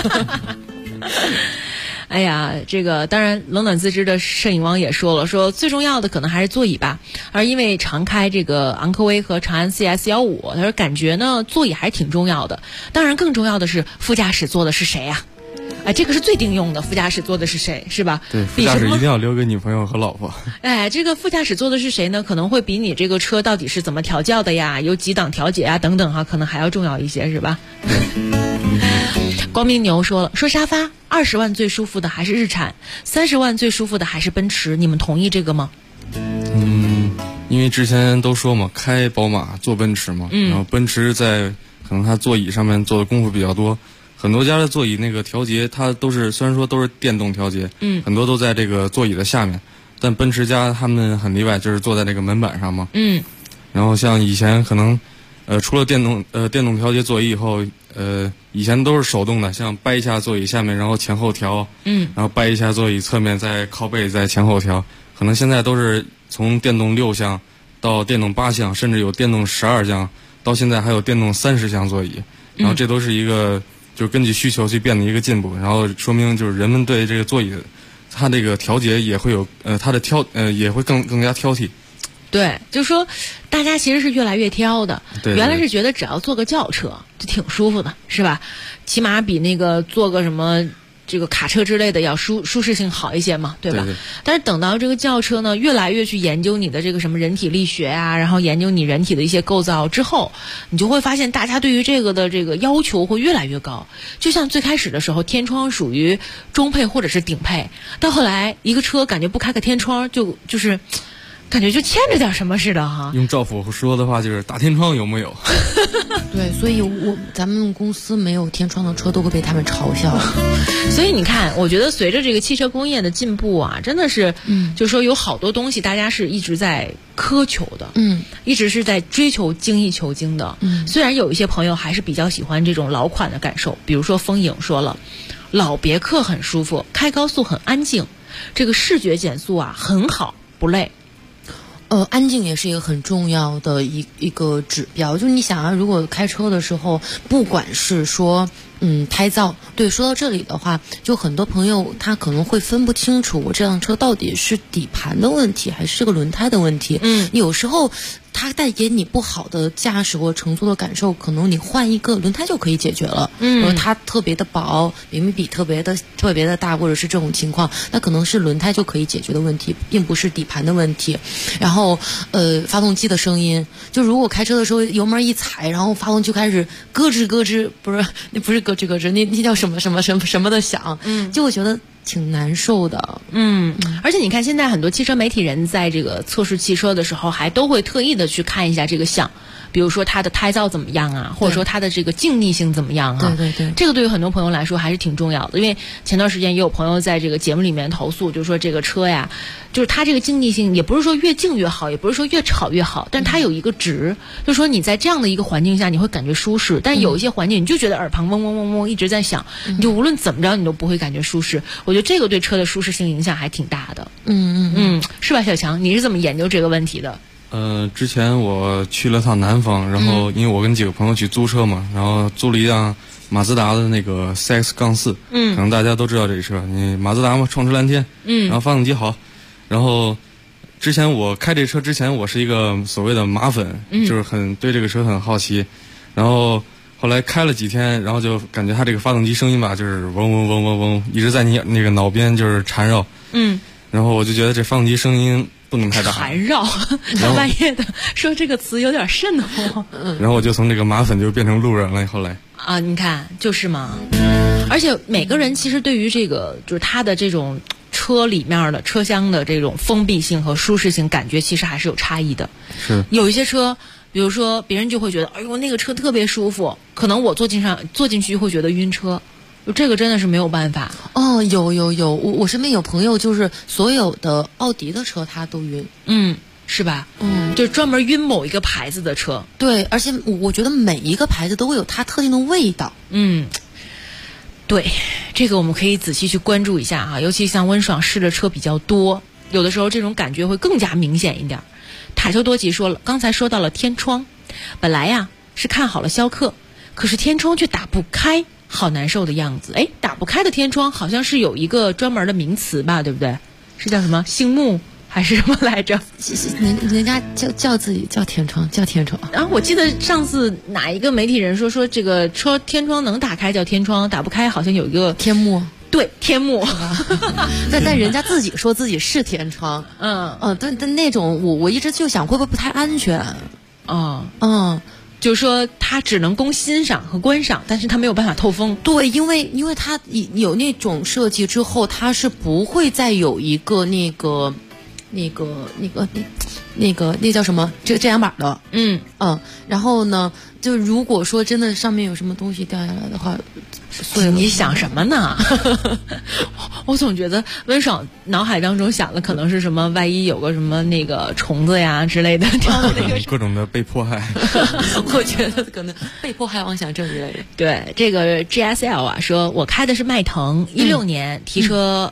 E: 哎呀，这个当然冷暖自知的摄影王也说了，说最重要的可能还是座椅吧。而因为常开这个昂科威和长安 CS15，他说感觉呢座椅还挺重要的。当然更重要的是副驾驶坐的是谁呀？ 哎，这个是最顶用的，副驾驶坐的是谁，是吧？
H: 对，副驾驶一定要留给女朋友和老婆。
E: 哎，这个副驾驶坐的是谁呢？可能会比你这个车到底是怎么调教的呀，有几档调节啊等等哈，可能还要重要一些，是吧？光明牛说了，说沙发20万最舒服的还是日产，30万最舒服的还是奔驰，你们同意这个吗？
H: 因为之前都说嘛，开宝马坐奔驰嘛，然后奔驰在可能它座椅上面做的功夫比较多，很多家的座椅那个调节它都是虽然说都是电动调节，很多都在这个座椅的下面，但奔驰家他们很例外，就是坐在这个门板上嘛。然后像以前可能除了电动调节座椅以后，以前都是手动的，像掰一下座椅下面，然后前后调，然后掰一下座椅侧面，再靠背，再前后调。可能现在都是从电动6项到电动8项，甚至有电动12项，到现在还有电动30项座椅。然后这都是一个就是根据需求去变的一个进步，然后说明就是人们对这个座椅，它这个调节也会有它的也会更加挑剔。
E: 对，就是说大家其实是越来越挑的。
H: 对，
E: 原来是觉得只要坐个轿车就挺舒服的，是吧？起码比那个坐个什么这个卡车之类的要舒适性好一些嘛，对吧？
H: 对。
E: 但是等到这个轿车呢，越来越去研究你的这个什么人体力学啊，然后研究你人体的一些构造之后，你就会发现大家对于这个的这个要求会越来越高。就像最开始的时候，天窗属于中配或者是顶配，到后来一个车感觉不开个天窗就是感觉就欠着点什么似的哈。
H: 用赵府说的话就是大天窗有没有？
G: 对，所以咱们公司没有天窗的车都会被他们嘲笑。
E: 所以你看，我觉得随着这个汽车工业的进步啊，真的是，就是说有好多东西大家是一直在苛求的，一直是在追求精益求精的。虽然有一些朋友还是比较喜欢这种老款的感受，比如说风影说了，老别克很舒服，开高速很安静，这个视觉减速啊很好，不累。
G: 安静也是一个很重要的一个指标。就是你想啊，如果开车的时候，不管是说胎噪，对，说到这里的话，就很多朋友他可能会分不清楚我这辆车到底是底盘的问题还是这个轮胎的问题。有时候它带给你不好的驾驶或乘坐的感受，可能你换一个轮胎就可以解决了。它特别的薄，明明比特别的大，或者是这种情况，那可能是轮胎就可以解决的问题，并不是底盘的问题。然后发动机的声音，就如果开车的时候油门一踩，然后发动机开始咯吱咯吱，不是咯吱咯吱，那叫什么的响，就会觉得挺难受的。
E: 而且你看现在很多汽车媒体人在这个测试汽车的时候，还都会特意的去看一下这个项，比如说它的胎噪怎么样啊，或者说它的这个静谧性怎么样啊。
G: 对，
E: 这个对于很多朋友来说还是挺重要的。因为前段时间也有朋友在这个节目里面投诉，就是说这个车呀，就是它这个静谧性也不是说越静越好，也不是说越吵越好，但是它有一个值，就是说你在这样的一个环境下你会感觉舒适，但有一些环境你就觉得耳旁嗡嗡嗡嗡一直在响，你就无论怎么着你都不会感觉舒适。我觉得这个对车的舒适性影响还挺大的。是吧，小强？你是怎么研究这个问题的？
H: 之前我去了趟南方，然后因为我跟几个朋友去租车嘛，然后租了一辆马自达的那个 CX-4，可能大家都知道这车，你马自达嘛，创驰蓝天，然后发动机好，然后之前我开这车之前，我是一个所谓的马粉，就是很对这个车很好奇，然后后来开了几天，然后就感觉它这个发动机声音吧，就是嗡嗡嗡嗡嗡，一直在你那个脑边就是缠绕，然后我就觉得这发动机声音不能太大，
E: 缠绕，大半夜的说这个词有点瘆得慌。
H: 然后我就从这个马粉就变成路人了。后来
E: 啊，你看就是嘛，而且每个人其实对于这个就是他的这种车里面的车厢的这种封闭性和舒适性感觉，其实还是有差异的。
H: 是有
E: 一些车，比如说别人就会觉得，哎呦那个车特别舒服，可能我坐进去会觉得晕车。这个真的是没有办法。
G: 有，我身边有朋友就是所有的奥迪的车他都晕，
E: 是吧？就是专门晕某一个牌子的车。
G: 对，而且我觉得每一个牌子都会有它特定的味道。
E: 对，这个我们可以仔细去关注一下哈，尤其像温爽试的车比较多，有的时候这种感觉会更加明显一点。塔丘多吉说了，刚才说到了天窗，本来呀是看好了逍客，可是天窗却打不开。好难受的样子。打不开的天窗好像是有一个专门的名词吧，对不对？是叫什么星幕还是什么来着？
G: 人家叫自己叫天窗，叫天窗。
E: 然后我记得上次哪一个媒体人说这个车天窗能打开叫天窗，打不开好像有一个
G: 天幕。
E: 对，天幕。
G: 但人家自己说自己是天窗。但那种我一直就想会不会不太安全。
E: 就是说它只能供欣赏和观赏，但是它没有办法透风。
G: 对，因为它有那种设计之后，它是不会再有一个那叫什么这个遮阳板的。然后呢，就如果说真的上面有什么东西掉下来的话，
E: 你想什么呢？我总觉得温爽脑海当中想的可能是什么，万一有个什么那个虫子呀之类的掉在那个
H: 各种的被迫害。
G: 我觉得可能被迫害妄想症之类的。
E: 对，这个 GSL 啊，说我开的是迈腾，16年提车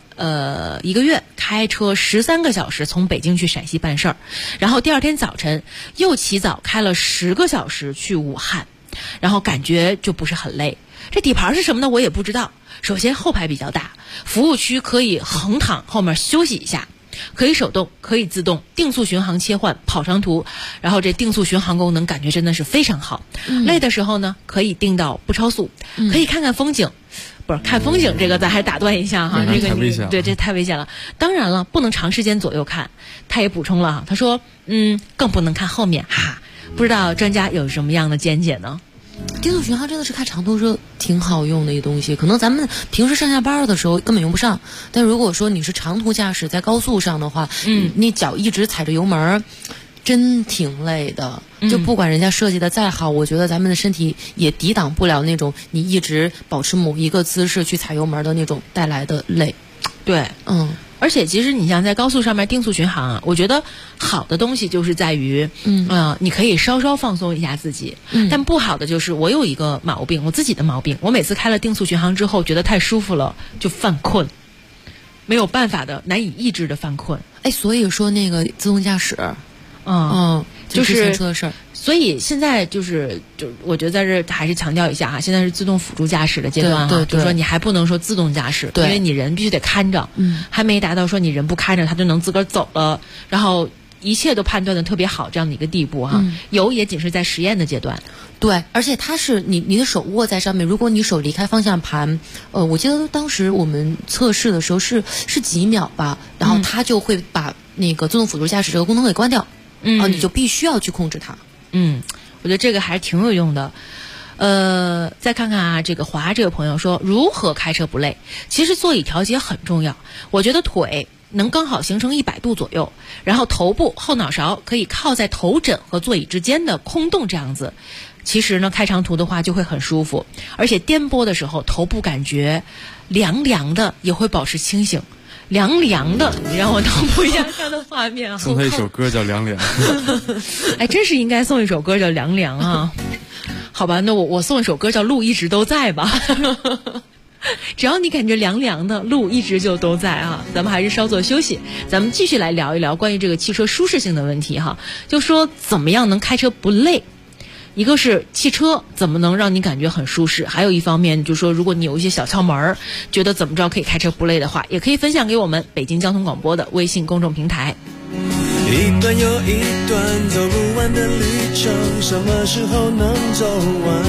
E: 1个月，开车13个小时从北京去陕西办事儿，然后第二天早晨又起早开了10个小时去武汉，然后感觉就不是很累。这底盘是什么呢？我也不知道。首先后排比较大，服务区可以横躺后面休息一下，可以手动，可以自动，定速巡航切换，跑长途，然后这定速巡航功能感觉真的是非常好。累的时候呢，可以定到不超速，可以看看风景。不是看风景这个咱还打断一下哈，这个对，这太危险了。当然了，不能长时间左右看。他也补充了哈，他说更不能看后面哈。不知道专家有什么样的见解呢？
G: 定速巡航真的是开长途车挺好用的一东西，可能咱们平时上下班的时候根本用不上，但如果说你是长途驾驶在高速上的话，你脚一直踩着油门，真挺累的。就不管人家设计的再好，我觉得咱们的身体也抵挡不了那种你一直保持某一个姿势去踩油门的那种带来的累。
E: 对，而且其实你像在高速上面定速巡航啊，我觉得好的东西就是在于，你可以稍稍放松一下自己。但不好的就是我有一个毛病，我自己的毛病，我每次开了定速巡航之后，觉得太舒服了，就犯困，没有办法的，难以抑制的犯困。
G: 所以说那个自动驾驶，
E: 就是
G: 之前说的事儿。
E: 所以现在就我觉得在这还是强调一下哈，现在是自动辅助驾驶的阶段哈，
G: 对，
E: 就是说你还不能说自动驾驶，因为你人必须得看着，还没达到说你人不看着它就能自个儿走了，然后一切都判断的特别好这样的一个地步哈。也仅是在实验的阶段。
G: 对，而且它是你的手握在上面，如果你手离开方向盘，我记得当时我们测试的时候是几秒吧，然后它就会把那个自动辅助驾驶这个功能给关掉，你就必须要去控制它。
E: 我觉得这个还是挺有用的。再看看啊，这个华这个朋友说，如何开车不累？其实座椅调节很重要。我觉得腿能刚好形成100度左右，然后头部后脑勺可以靠在头枕和座椅之间的空洞这样子。其实呢，开长途的话就会很舒服，而且颠簸的时候头部感觉凉凉的，也会保持清醒。凉凉的，你让我脑补一下他的画面啊！
H: 送他一首歌叫《凉凉》。
E: 真是应该送一首歌叫《凉凉》啊！好吧，那我送一首歌叫《路一直都在》吧。只要你感觉凉凉的，路一直就都在啊！咱们还是稍作休息，咱们继续来聊一聊关于这个汽车舒适性的问题哈。就说怎么样能开车不累？一个是汽车怎么能让你感觉很舒适，还有一方面就是说，如果你有一些小窍门，觉得怎么着可以开车不累的话，也可以分享给我们北京交通广播的微信公众平台。
I: 一段又一段走不完的旅程，什么时候能走完？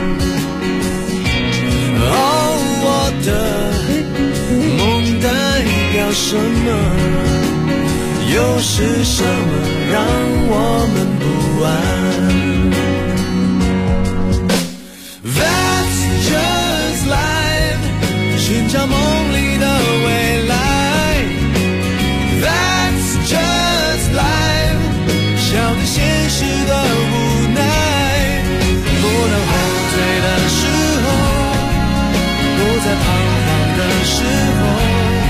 I: 我的梦代表什么？又是什么让我们不安？That's just life， 寻找梦里的未来。That's just life， 笑对现实的无奈。不能后退的时候，不再彷徨的时候，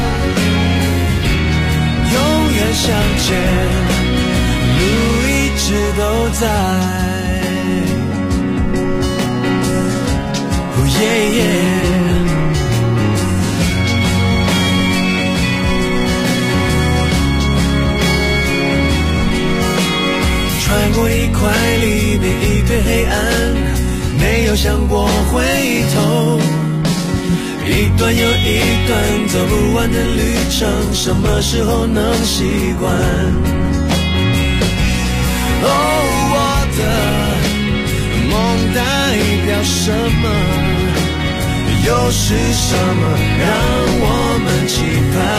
I: 永远向前，路一直都在。穿过一块黎明，一片黑暗，没有想过回头， 一段又一段走不完的旅程，什么时候能习惯？哦，我的梦代表什么？又是什么让我们期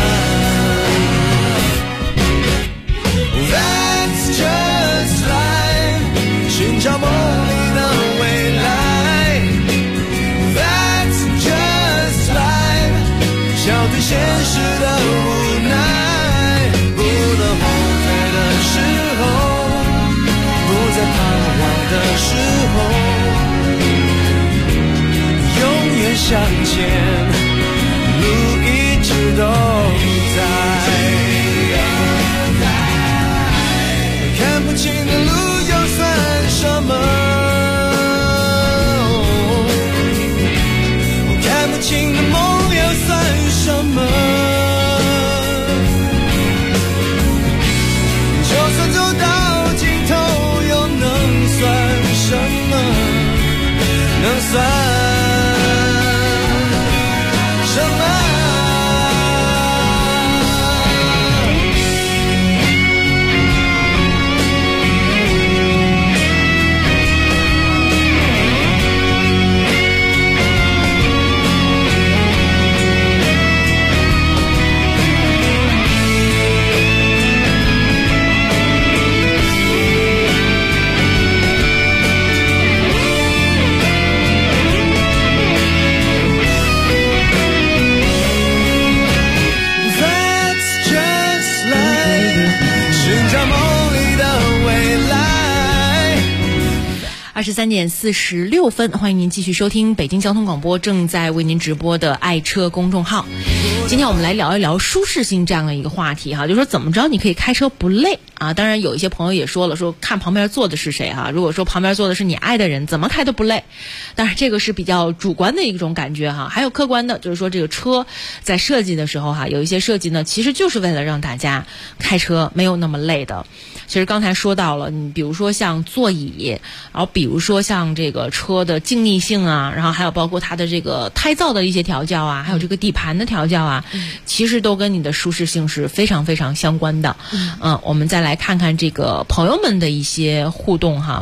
I: 盼？ That's just life， 寻找梦里的未来。 That's just life， 笑对现实的无奈。不能后退的时候，不再彷徨的时候，永远向前，路一直都在。看不清的路又算什么？看不清的梦又算什么？就算走到尽头，又能算什么？能算什么？
E: 23点46分，欢迎您继续收听北京交通广播正在为您直播的爱车公众号。今天我们来聊一聊舒适性这样的一个话题哈，就是说怎么着你可以开车不累啊？当然有一些朋友也说了，说看旁边坐的是谁哈。如果说旁边坐的是你爱的人，怎么开都不累。当然这个是比较主观的一种感觉哈，还有客观的，就是说这个车在设计的时候哈，有一些设计呢，其实就是为了让大家开车没有那么累的。其实刚才说到了，你比如说像座椅，然后比如说像这个车的静谧性啊，然后还有包括它的这个胎噪的一些调教啊，还有这个底盘的调教啊，其实都跟你的舒适性是非常非常相关的。我们再来看看这个朋友们的一些互动哈。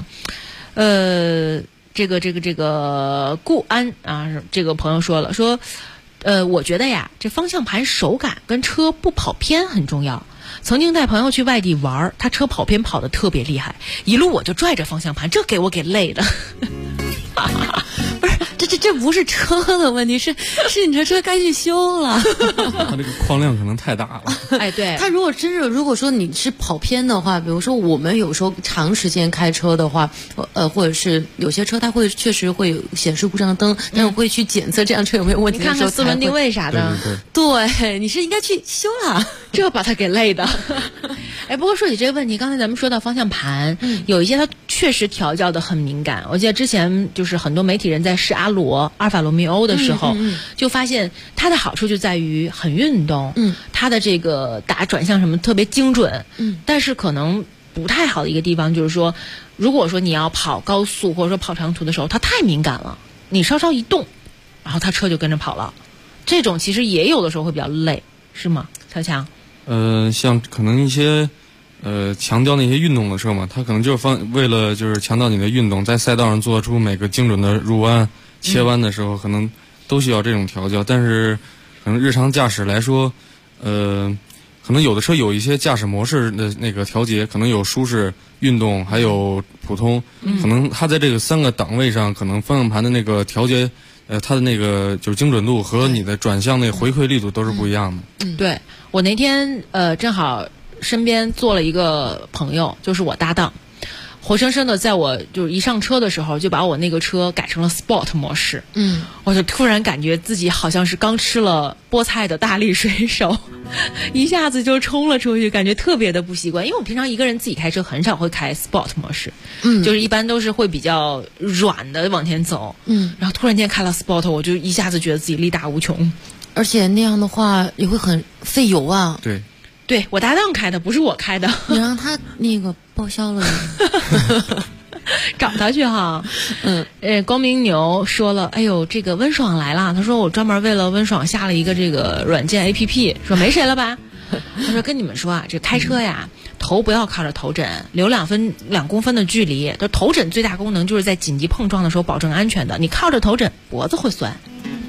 E: 这个顾安啊，这个朋友说了，说我觉得呀，这方向盘手感跟车不跑偏很重要。曾经带朋友去外地玩，他车跑偏跑得特别厉害，一路我就拽着方向盘，这给我给累的。不是，这不是车的问题，是你这车该去修了。
H: 它这个框量可能太大了。
E: 哎，对，
G: 它如果说你是跑偏的话，比如说我们有时候长时间开车的话，或者是有些车它会确实会有显示故障灯，但是我会去检测这辆车有没有问题的时候，
E: 你看看四轮定位啥的。
G: 对，你是应该去修了，
E: 这把它给累的。哎，不过说起这个问题，刚才咱们说到方向盘，有一些它确实调教的很敏感。我记得之前就是很多媒体人在试阿尔法罗密欧的时候，就发现它的好处就在于很运动，它的这个打转向什么特别精准，但是可能不太好的一个地方就是说，如果说你要跑高速或者说跑长途的时候，它太敏感了，你稍稍一动，然后它车就跟着跑了，这种其实也有的时候会比较累，是吗，小强？
H: 像可能一些强调那些运动的车嘛，它可能就是为了就是强调你的运动，在赛道上做出每个精准的入弯、切弯的时候，可能都需要这种调教。但是可能日常驾驶来说，可能有的车有一些驾驶模式的那个调节，可能有舒适、运动，还有普通，可能它在这个3个档位上，可能方向盘的那个调节。它的那个就是精准度和你的转向那个回馈力度都是不一样的。
E: 对，我那天正好身边坐了一个朋友，就是我搭档，活生生的在我就是一上车的时候就把我那个车改成了 Sport 模式。我就突然感觉自己好像是刚吃了菠菜的大力水手，一下子就冲了出去，感觉特别的不习惯。因为我平常一个人自己开车很少会开 Sport 模式，就是一般都是会比较软的往前走。然后突然间开了 Sport， 我就一下子觉得自己力大无穷，
G: 而且那样的话也会很费油啊。
H: 对，
E: 我搭档开的，不是我开的。
G: 你让他那个报销了。
E: 找他去哈。光明牛说了，哎呦，这个温爽来了，他说我专门为了温爽下了一个这个软件 APP， 说没谁了吧？他说跟你们说啊，这开车呀，头不要靠着头枕，留2公分的距离。就头枕最大功能就是在紧急碰撞的时候保证安全的，你靠着头枕脖子会酸，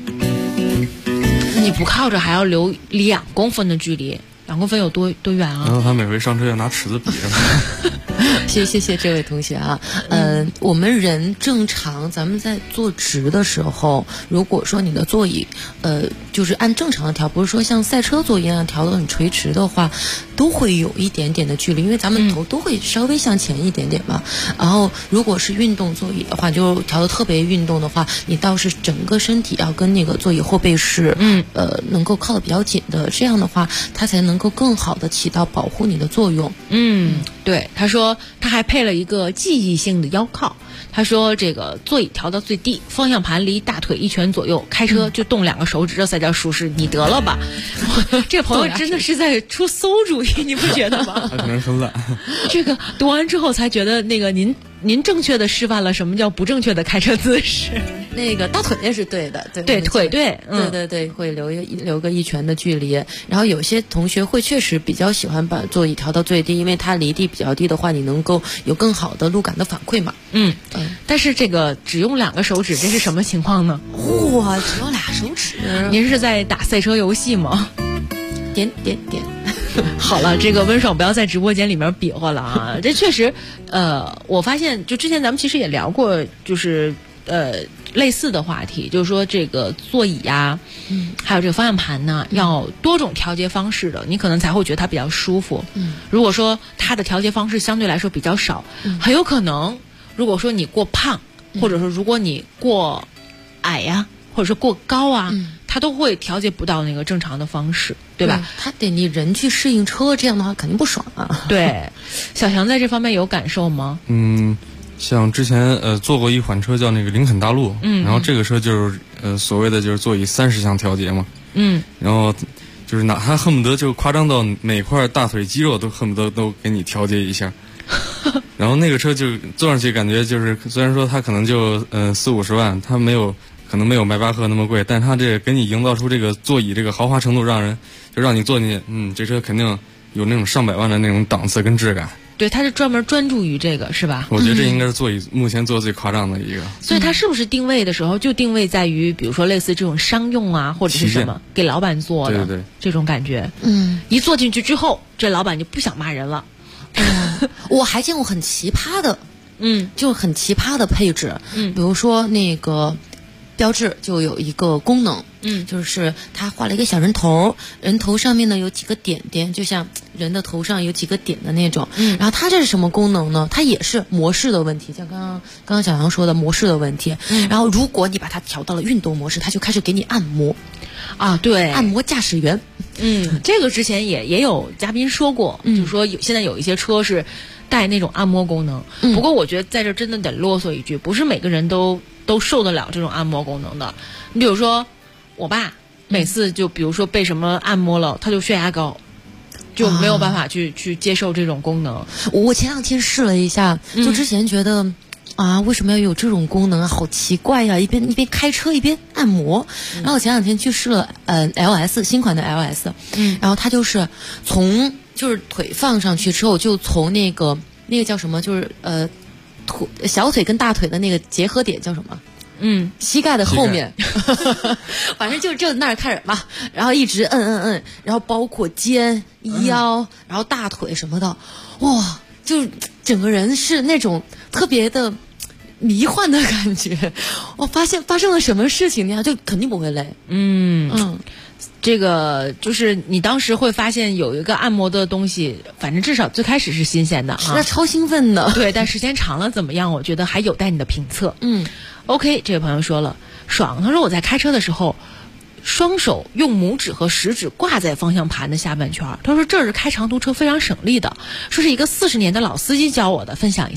E: 你不靠着还要留2公分的距离，2公分有多远啊？
H: 然后他每回上车要拿尺子比着。
G: 谢谢这位同学啊。我们人正常，咱们在坐直的时候，如果说你的座椅就是按正常的调，不是说像赛车座一样调得很垂直的话，都会有一点点的距离，因为咱们头都会稍微向前一点点嘛。然后如果是运动座椅的话，就调得特别运动的话，你倒是整个身体要跟那个座椅后背是能够靠得比较紧的，这样的话它才能够更好的起到保护你的作用。
E: 对，他说他还配了一个记忆性的腰靠。他说这个座椅调到最低，方向盘离大腿1拳左右，开车就动2个手指，这才叫舒适。你得了吧？这个朋友真的是在出馊主意，你不觉得吗？
H: 他可能很懒。这
E: 个读完之后才觉得，那个您正确的示范了什么叫不正确的开车姿势。
G: 那个大腿也是对的，
E: 对腿对，
G: 对，会留个1拳的距离。然后有些同学会确实比较喜欢把座椅调到最低，因为它离地比较低的话，你能够有更好的路感的反馈嘛。
E: 但是这个只用2个手指，这是什么情况呢？
G: 哇，只用2手指？
E: 您是在打赛车游戏吗？
G: 点。
E: 好了，这个温爽不要在直播间里面比划了啊！这确实，我发现就之前咱们其实也聊过，就是类似的话题，就是说这个座椅呀，还有这个方向盘呢，要多种调节方式的，你可能才会觉得它比较舒服。如果说它的调节方式相对来说比较少，很有可能，如果说你过胖，或者说如果你过矮呀，或者说过高啊，它都会调节不到那个正常的方式，对吧？
G: 它得你人去适应车，这样的话肯定不爽啊。
E: 对，小强在这方面有感受吗？
H: 像之前坐过一款车叫那个林肯大陆，然后这个车就是所谓的就是座椅30项调节嘛，然后就是他恨不得就夸张到每块大腿肌肉都恨不得都给你调节一下，然后那个车就坐上去感觉就是虽然说它可能就40-50万，它可能没有迈巴赫那么贵，但它这给你营造出这个座椅这个豪华程度，让你坐进去，这车肯定有那种上百万的那种档次跟质感。
E: 对，他是专门专注于这个，是吧？
H: 我觉得这应该是座椅目前做最夸张的一个。
E: 所以他是不是定位的时候就定位在于，比如说类似这种商用啊，或者是什么给老板做的，
H: 对
E: 这种感觉。一坐进去之后，这老板就不想骂人了。
G: 我还见过很奇葩的，就是很奇葩的配置，比如说那个标致就有一个功能，就是它画了一个小人头，人头上面呢有几个点点，就像人的头上有几个点的那种。然后它这是什么功能呢？它也是模式的问题，像刚刚小杨说的模式的问题。然后如果你把它调到了运动模式，它就开始给你按摩。
E: 啊，对，
G: 按摩驾驶员。
E: 这个之前也有嘉宾说过，就是说现在有一些车是带那种按摩功能。不过我觉得在这真的得啰嗦一句，不是每个人都受得了这种按摩功能的。你比如说我爸每次就比如说被什么按摩了，他就血压高，就没有办法去接受这种功能。
G: 我前2天试了一下，就之前觉得为什么要有这种功能啊？好奇怪呀！一边开车一边按摩。然后我前2天去试了LS 新款的 LS，然后它就是就是腿放上去之后，就从那个叫什么，就是小腿跟大腿的那个结合点叫什么？膝盖的后面，反正就那儿开始嘛，然后一直摁，然后包括肩、腰，然后大腿什么的，哇，就整个人是那种特别的迷幻的感觉。我发现发生了什么事情，就肯定不会累。
E: 这个就是你当时会发现有一个按摩的东西，反正至少最开始是新鲜的啊，
G: 那超兴奋的。
E: 对，但时间长了怎么样？我觉得还有待你的评测。OK， 这位朋友说了，爽。他说我在开车的时候，双手用拇指和食指挂在方向盘的下半圈。他说这是开长途车非常省力的，说是一个40年的老司机教我的，分享一下。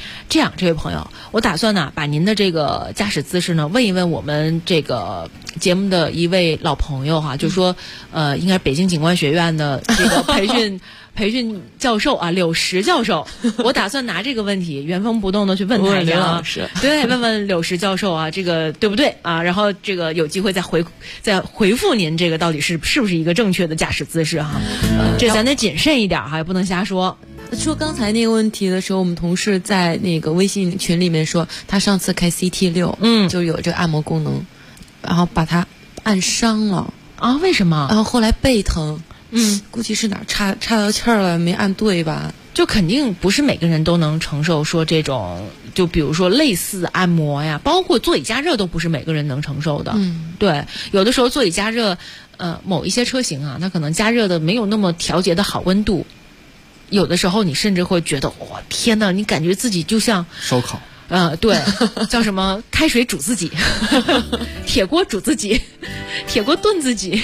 E: 这样，这位朋友，我打算呢把您的这个驾驶姿势呢问一问我们这个节目的一位老朋友哈，就说应该是北京警官学院的这个培训教授啊，柳石教授，我打算拿这个问题原封不动的去问他一下啊，对，问问柳石教授啊，这个对不对啊？然后这个有机会再回复您，这个到底是不是一个正确的驾驶姿势哈？这咱得谨慎一点哈，也不能瞎说。
G: 说刚才那个问题的时候，我们同事在那个微信群里面说，他上次开 CT6，就有这个按摩功能，然后把他按伤了
E: 啊？为什么？
G: 然后后来背疼。估计是哪儿岔到气儿了，没按对吧？
E: 就肯定不是每个人都能承受说这种，就比如说类似按摩呀，包括座椅加热都不是每个人能承受的。对，有的时候座椅加热，某一些车型啊，它可能加热的没有那么调节的好温度，有的时候你甚至会觉得，哇，天哪，你感觉自己就像
H: 烧烤。
E: 对，叫什么开水煮自己，铁锅煮自己，铁锅炖自己。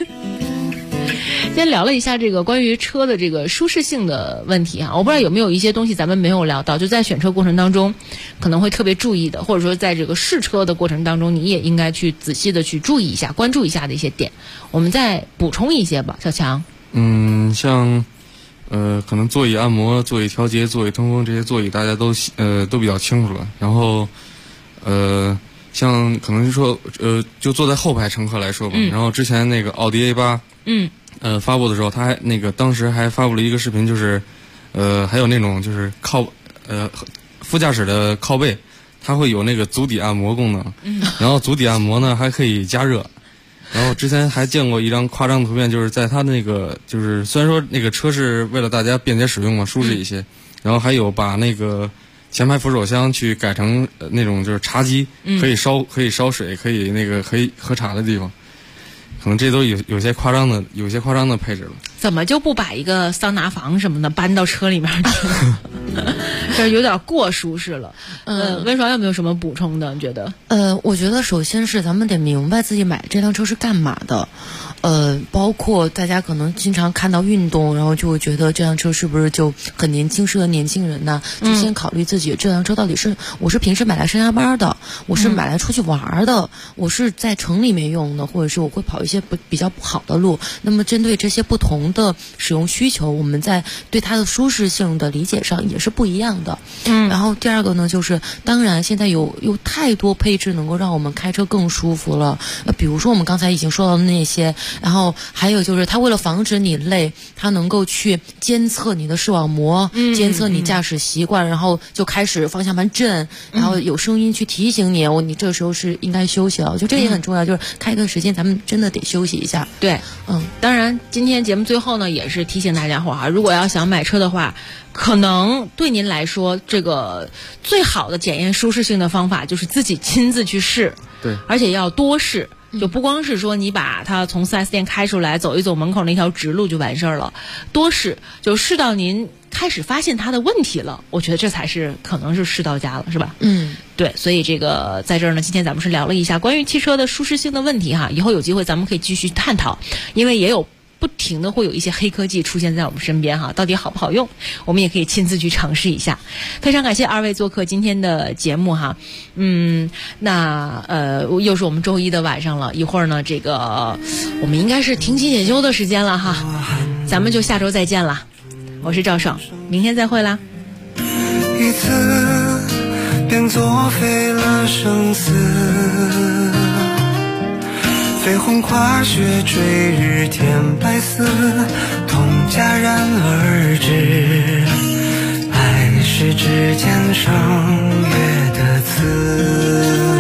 E: 先聊了一下这个关于车的这个舒适性的问题啊，我不知道有没有一些东西咱们没有聊到，就在选车过程当中可能会特别注意的，或者说在这个试车的过程当中你也应该去仔细的去注意一下、关注一下的一些点，我们再补充一些吧。小强，
H: 像可能座椅按摩、座椅调节、座椅通风这些座椅大家都比较清楚了，然后像可能是说就坐在后排乘客来说吧，然后之前那个奥迪 A8 发布的时候，他还当时还发布了一个视频，就是还有那种就是副驾驶的靠背，它会有那个足底按摩功能，然后足底按摩呢还可以加热。然后之前还见过一张夸张的图片，就是在它那个就是虽然说那个车是为了大家便捷使用嘛，舒适一些，然后还有把那个前排扶手箱去改成那种就是茶几，可以烧水，可以喝茶的地方。可能这都有些夸张的配置了。
E: 怎么就不把一个桑拿房什么的搬到车里面去？这有点过舒适了。温爽有没有什么补充的？你觉得？
G: 我觉得首先是咱们得明白自己买这辆车是干嘛的。包括大家可能经常看到运动，然后就会觉得这辆车是不是就很年轻，适合年轻人呢？就先考虑自己这辆车到底是我是平时买来上下班的，我是买来出去玩的，我是在城里面用的，或者是我会跑一些比较不好的路。那么针对这些不同的使用需求，我们在对它的舒适性的理解上也是不一样的。然后第二个呢，就是当然现在有太多配置能够让我们开车更舒服了。比如说我们刚才已经说到的那些。然后还有就是它为了防止你累，它能够去监测你的视网膜，监测你驾驶习惯，然后就开始方向盘震，然后有声音去提醒你，你这时候是应该休息了。我觉得这也很重要，就是开一段时间咱们真的得休息一下。
E: 对，当然今天节目最后呢也是提醒大家伙儿，如果要想买车的话，可能对您来说这个最好的检验舒适性的方法就是自己亲自去试，
H: 对，
E: 而且要多试。就不光是说你把它从 4S 店开出来走一走门口那条直路就完事儿了，多试，就试到您开始发现它的问题了，我觉得这才是可能是试到家了，是吧？对，所以这个在这儿呢，今天咱们是聊了一下关于汽车的舒适性的问题哈，以后有机会咱们可以继续探讨，因为也有不停的会有一些黑科技出现在我们身边哈，到底好不好用，我们也可以亲自去尝试一下。非常感谢二位做客今天的节目哈，又是我们周一的晚上了，一会儿呢这个我们应该是停机检修的时间了哈，咱们就下周再见了。我是赵爽，明天再会啦。
I: 一次便作废了生死，绯红跨雪追日添白丝，痛戛然而止。爱是指尖上月的刺。